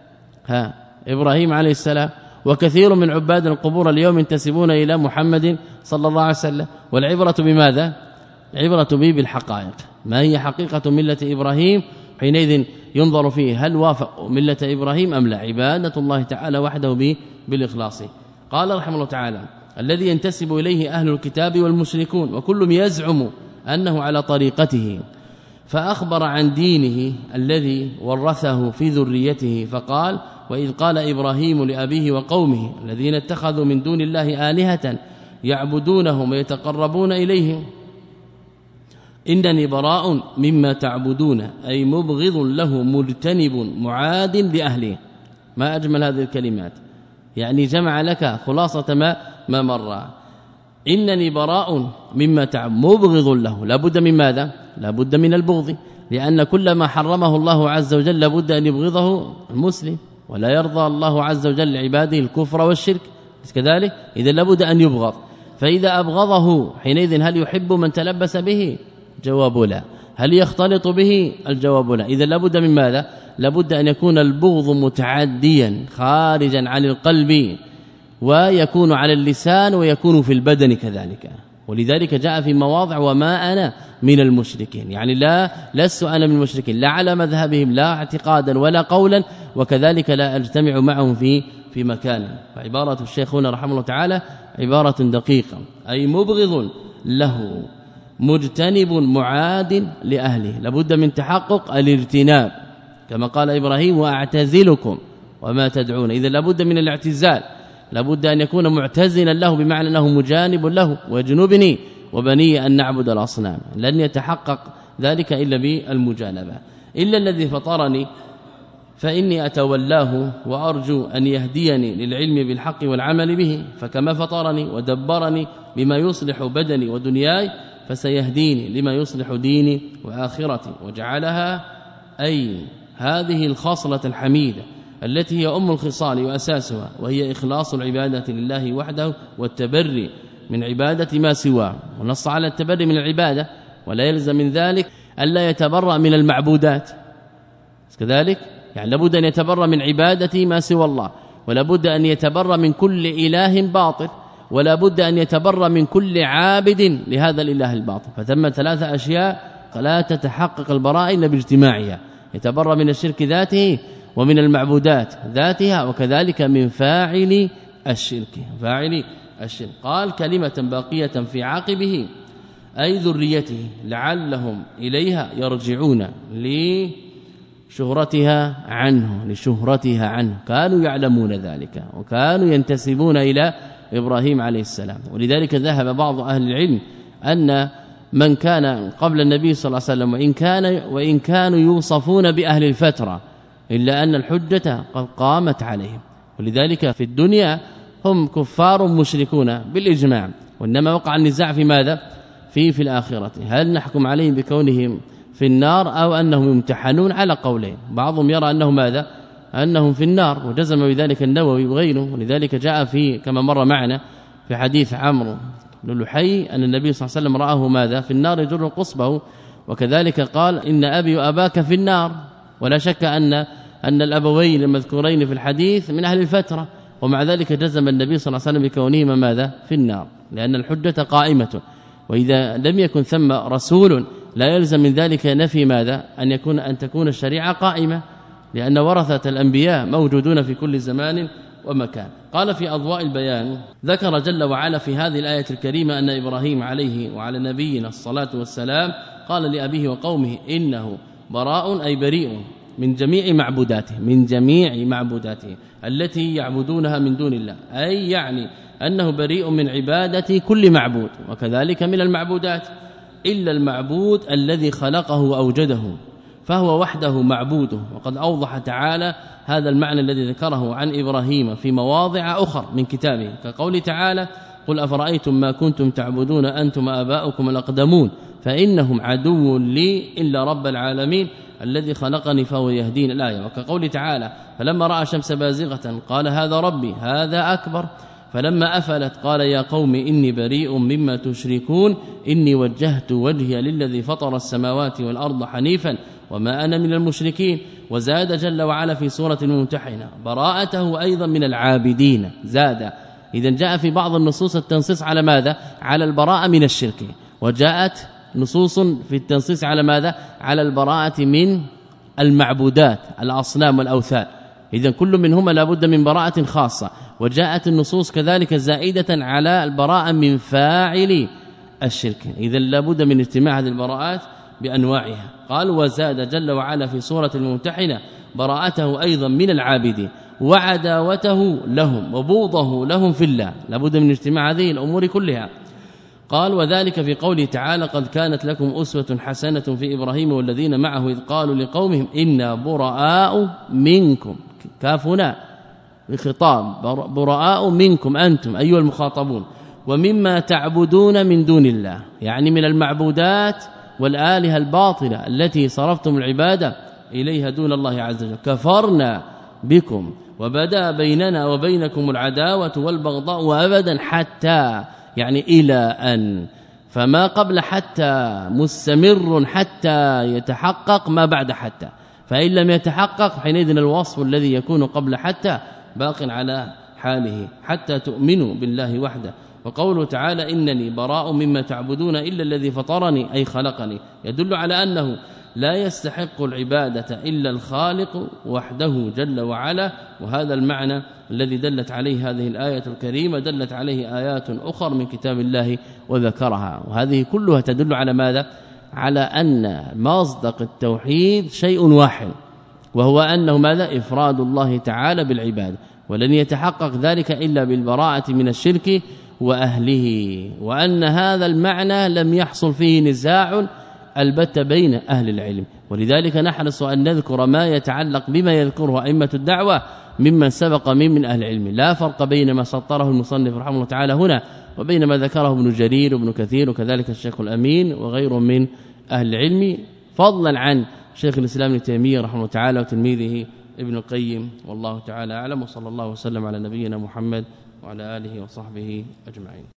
ها إبراهيم عليه السلام، وكثير من عباد القبور اليوم ينتسبون إلى محمد صلى الله عليه وسلم. والعبرة بماذا؟ العبرة به بالحقائق، ما هي حقيقة ملة إبراهيم، حينئذ ينظر فيه هل وافق ملة إبراهيم أم لا. عبادة الله تعالى وحده به بالإخلاص. قال رحمه الله تعالى الذي ينتسب إليه أهل الكتاب والمشركون وكل يزعم أنه على طريقته، فأخبر عن دينه الذي ورثه في ذريته فقال وإذ قال إبراهيم لأبيه وقومه الذين اتخذوا من دون الله آلهة يعبدونهم ويتقربون إليهم إنني براء مما تعبدون، أي مبغض له مجتنب معاد لأهله. ما أجمل هذه الكلمات، يعني جمع لك خلاصة ما ما مر. إنني براء مما تعبد، مبغض له، لابد من ماذا؟ لابد من البغض، لأن كل ما حرمه الله عز وجل لابد أن يبغضه المسلم، ولا يرضى الله عز وجل لعباده الكفر والشرك كذلك، إذا لابد أن يبغض. فإذا أبغضه حينئذ هل يحب من تلبس به؟ جواب لا. هل يختلط به؟ الجواب لا. إذا لابد من ماذا؟ لابد أن يكون البغض متعديا خارجا عن القلب، ويكون على اللسان، ويكون في البدن كذلك. ولذلك جاء في مواضع وما أنا من المشركين، يعني لا لست أنا من المشركين، لا على مذهبهم لا اعتقادا ولا قولا، وكذلك لا أجتمع معهم في في مكان. فعبارة الشيخ هنا رحمه الله تعالى عبارة دقيقة، أي مبغض له مجتنب معاد لأهله، لابد من تحقق الاجتناب كما قال إبراهيم وأعتزلكم وما تدعون. إذا لابد من الاعتزال، لابد أن يكون معتزلا له بمعنى أنه مجانب له، وجنوبني وبني أن نعبد الأصنام. لن يتحقق ذلك إلا بالمجانبة. إلا الذي فطرني فإني أتولاه وأرجو أن يهديني للعلم بالحق والعمل به، فكما فطرني ودبرني بما يصلح بدني ودنياي فسيهديني لما يصلح ديني وآخرتي. وجعلها أي هذه الخاصلة الحميدة التي هي أم الخصال وأساسها، وهي إخلاص العبادة لله وحده والتبري من عبادة ما سواه. ونص على التبري من العبادة، ولا يلزم من ذلك ألا يتبرأ من المعبودات كذلك، يعني لابد أن يتبرأ من عبادة ما سوى الله، ولا بد أن يتبرأ من كل إله باطل، ولا بد أن يتبرأ من كل عابد لهذا الإله الباطل. فثم ثلاثة أشياء فلا تتحقق البراءة إلا باجتماعها، يتبرأ من الشرك ذاته ومن المعبودات ذاتها، وكذلك من فاعل الشرك فاعل الشرك. قال كلمة باقية في عاقبه أي ذريته لعلهم إليها يرجعون لشهرتها عنه لشهرتها عنه كانوا يعلمون ذلك وكانوا ينتسبون إلى إبراهيم عليه السلام. ولذلك ذهب بعض أهل العلم أن من كان قبل النبي صلى الله عليه وسلم وإن كان وإن كانوا يوصفون بأهل الفترة إلا أن الحجة قد قامت عليهم، ولذلك في الدنيا هم كفار مشركون بالإجماع، وإنما وقع النزاع في ماذا؟ في في الآخرة، هل نحكم عليهم بكونهم في النار أو أنهم يمتحنون؟ على قولين، بعضهم يرى أنهم ماذا؟ أنهم في النار، وجزم بذلك النووي وغيره. ولذلك جاء في كما مر معنا في حديث عمرو بن لحي أن النبي صلى الله عليه وسلم رآه ماذا؟ في النار يجر قصبه، وكذلك قال إن أبي وأباك في النار. ولا شك أن أن الأبوين المذكورين في الحديث من أهل الفترة، ومع ذلك جزم النبي صلى الله عليه وسلم بكونهما ماذا؟ في النار، لأن الحجة قائمة. وإذا لم يكن ثم رسول لا يلزم من ذلك نفي ماذا؟ أن يكون أن تكون الشريعة قائمة، لأن ورثة الأنبياء موجودون في كل زمان ومكان. قال في أضواء البيان ذكر جل وعلا في هذه الآية الكريمة أن إبراهيم عليه وعلى نبينا الصلاة والسلام قال لأبيه وقومه إنه براء أي بريء من جميع معبوداته من جميع معبوداته التي يعبدونها من دون الله، أي يعني أنه بريء من عبادة كل معبود، وكذلك من المعبودات إلا المعبود الذي خلقه وأوجده فهو وحده معبوده. وقد أوضح تعالى هذا المعنى الذي ذكره عن إبراهيم في مواضع أخرى من كتابه، كقول تعالى قل أفرأيتم ما كنتم تعبدون أنتم آباؤكم الأقدمون فإنهم عدو لي إلا رب العالمين الذي خلقني فهو يهدين الآية. وكقول تعالى فلما رأى الشمس بازغة قال هذا ربي هذا أكبر فلما أفلت قال يا قوم إني بريء مما تشركون إني وجهت وجهي للذي فطر السماوات والأرض حنيفا وما أنا من المشركين. وزاد جل وعلا في سورة الممتحنة براءته أيضا من العابدين زاد. إذا جاء في بعض النصوص التنصيص على ماذا؟ على البراءة من الشرك، وجاءت نصوص في التنصيص على ماذا؟ على البراءة من المعبودات الأصنام والأوثان. إذا كل منهما لابد من براءة خاصة، وجاءت النصوص كذلك زائدة على البراءة من فاعل الشرك. إذا لابد من اجتماع هذه البراءات بأنواعها. قال وزاد جل وعلا في سورة الممتحنة براءته أيضا من العابدين وعداوته لهم وبغضه لهم في الله، لابد من اجتماع هذه الأمور كلها. قال وذلك في قوله تعالى قد كانت لكم أسوة حسنة في إبراهيم والذين معه إذ قالوا لقومهم إنا براء منكم، كافنا بخطاب براء منكم أنتم أيها المخاطبون، ومما تعبدون من دون الله، يعني من المعبودات والآلهة الباطلة التي صرفتم العبادة إليها دون الله عز وجل، كفرنا بكم وبدا بيننا وبينكم العداوة والبغضاء وأبدا حتى، يعني إلى أن، فما قبل حتى مستمر حتى يتحقق ما بعد حتى، فإن لم يتحقق حينئذ الوصف الذي يكون قبل حتى باق على حاله حتى تؤمنوا بالله وحده. وقوله تعالى إنني براء مما تعبدون إلا الذي فطرني أي خلقني، يدل على أنه لا يستحق العبادة إلا الخالق وحده جل وعلا. وهذا المعنى الذي دلت عليه هذه الآية الكريمة دلت عليه آيات أخرى من كتاب الله وذكرها، وهذه كلها تدل على ماذا؟ على أن مصدق التوحيد شيء واحد، وهو أنه ماذا؟ إفراد الله تعالى بالعبادة، ولن يتحقق ذلك إلا بالبراءة من الشرك وأهله، وأن هذا المعنى لم يحصل فيه نزاع البتة بين أهل العلم. ولذلك نحرص أن نذكر ما يتعلق بما يذكره أئمة الدعوة ممن سبق من من أهل العلم، لا فرق بين ما سطره المصنف رحمه الله تعالى هنا وبين ما ذكره ابن جرير وابن كثير وكذلك الشيخ الأمين وغيرهم من أهل العلم، فضلا عن شيخ الإسلام ابن تيمية رحمه الله تعالى وتلميذه ابن القيم. والله تعالى أعلم، وصلى الله وسلم على نبينا محمد وعلى آله وصحبه أجمعين.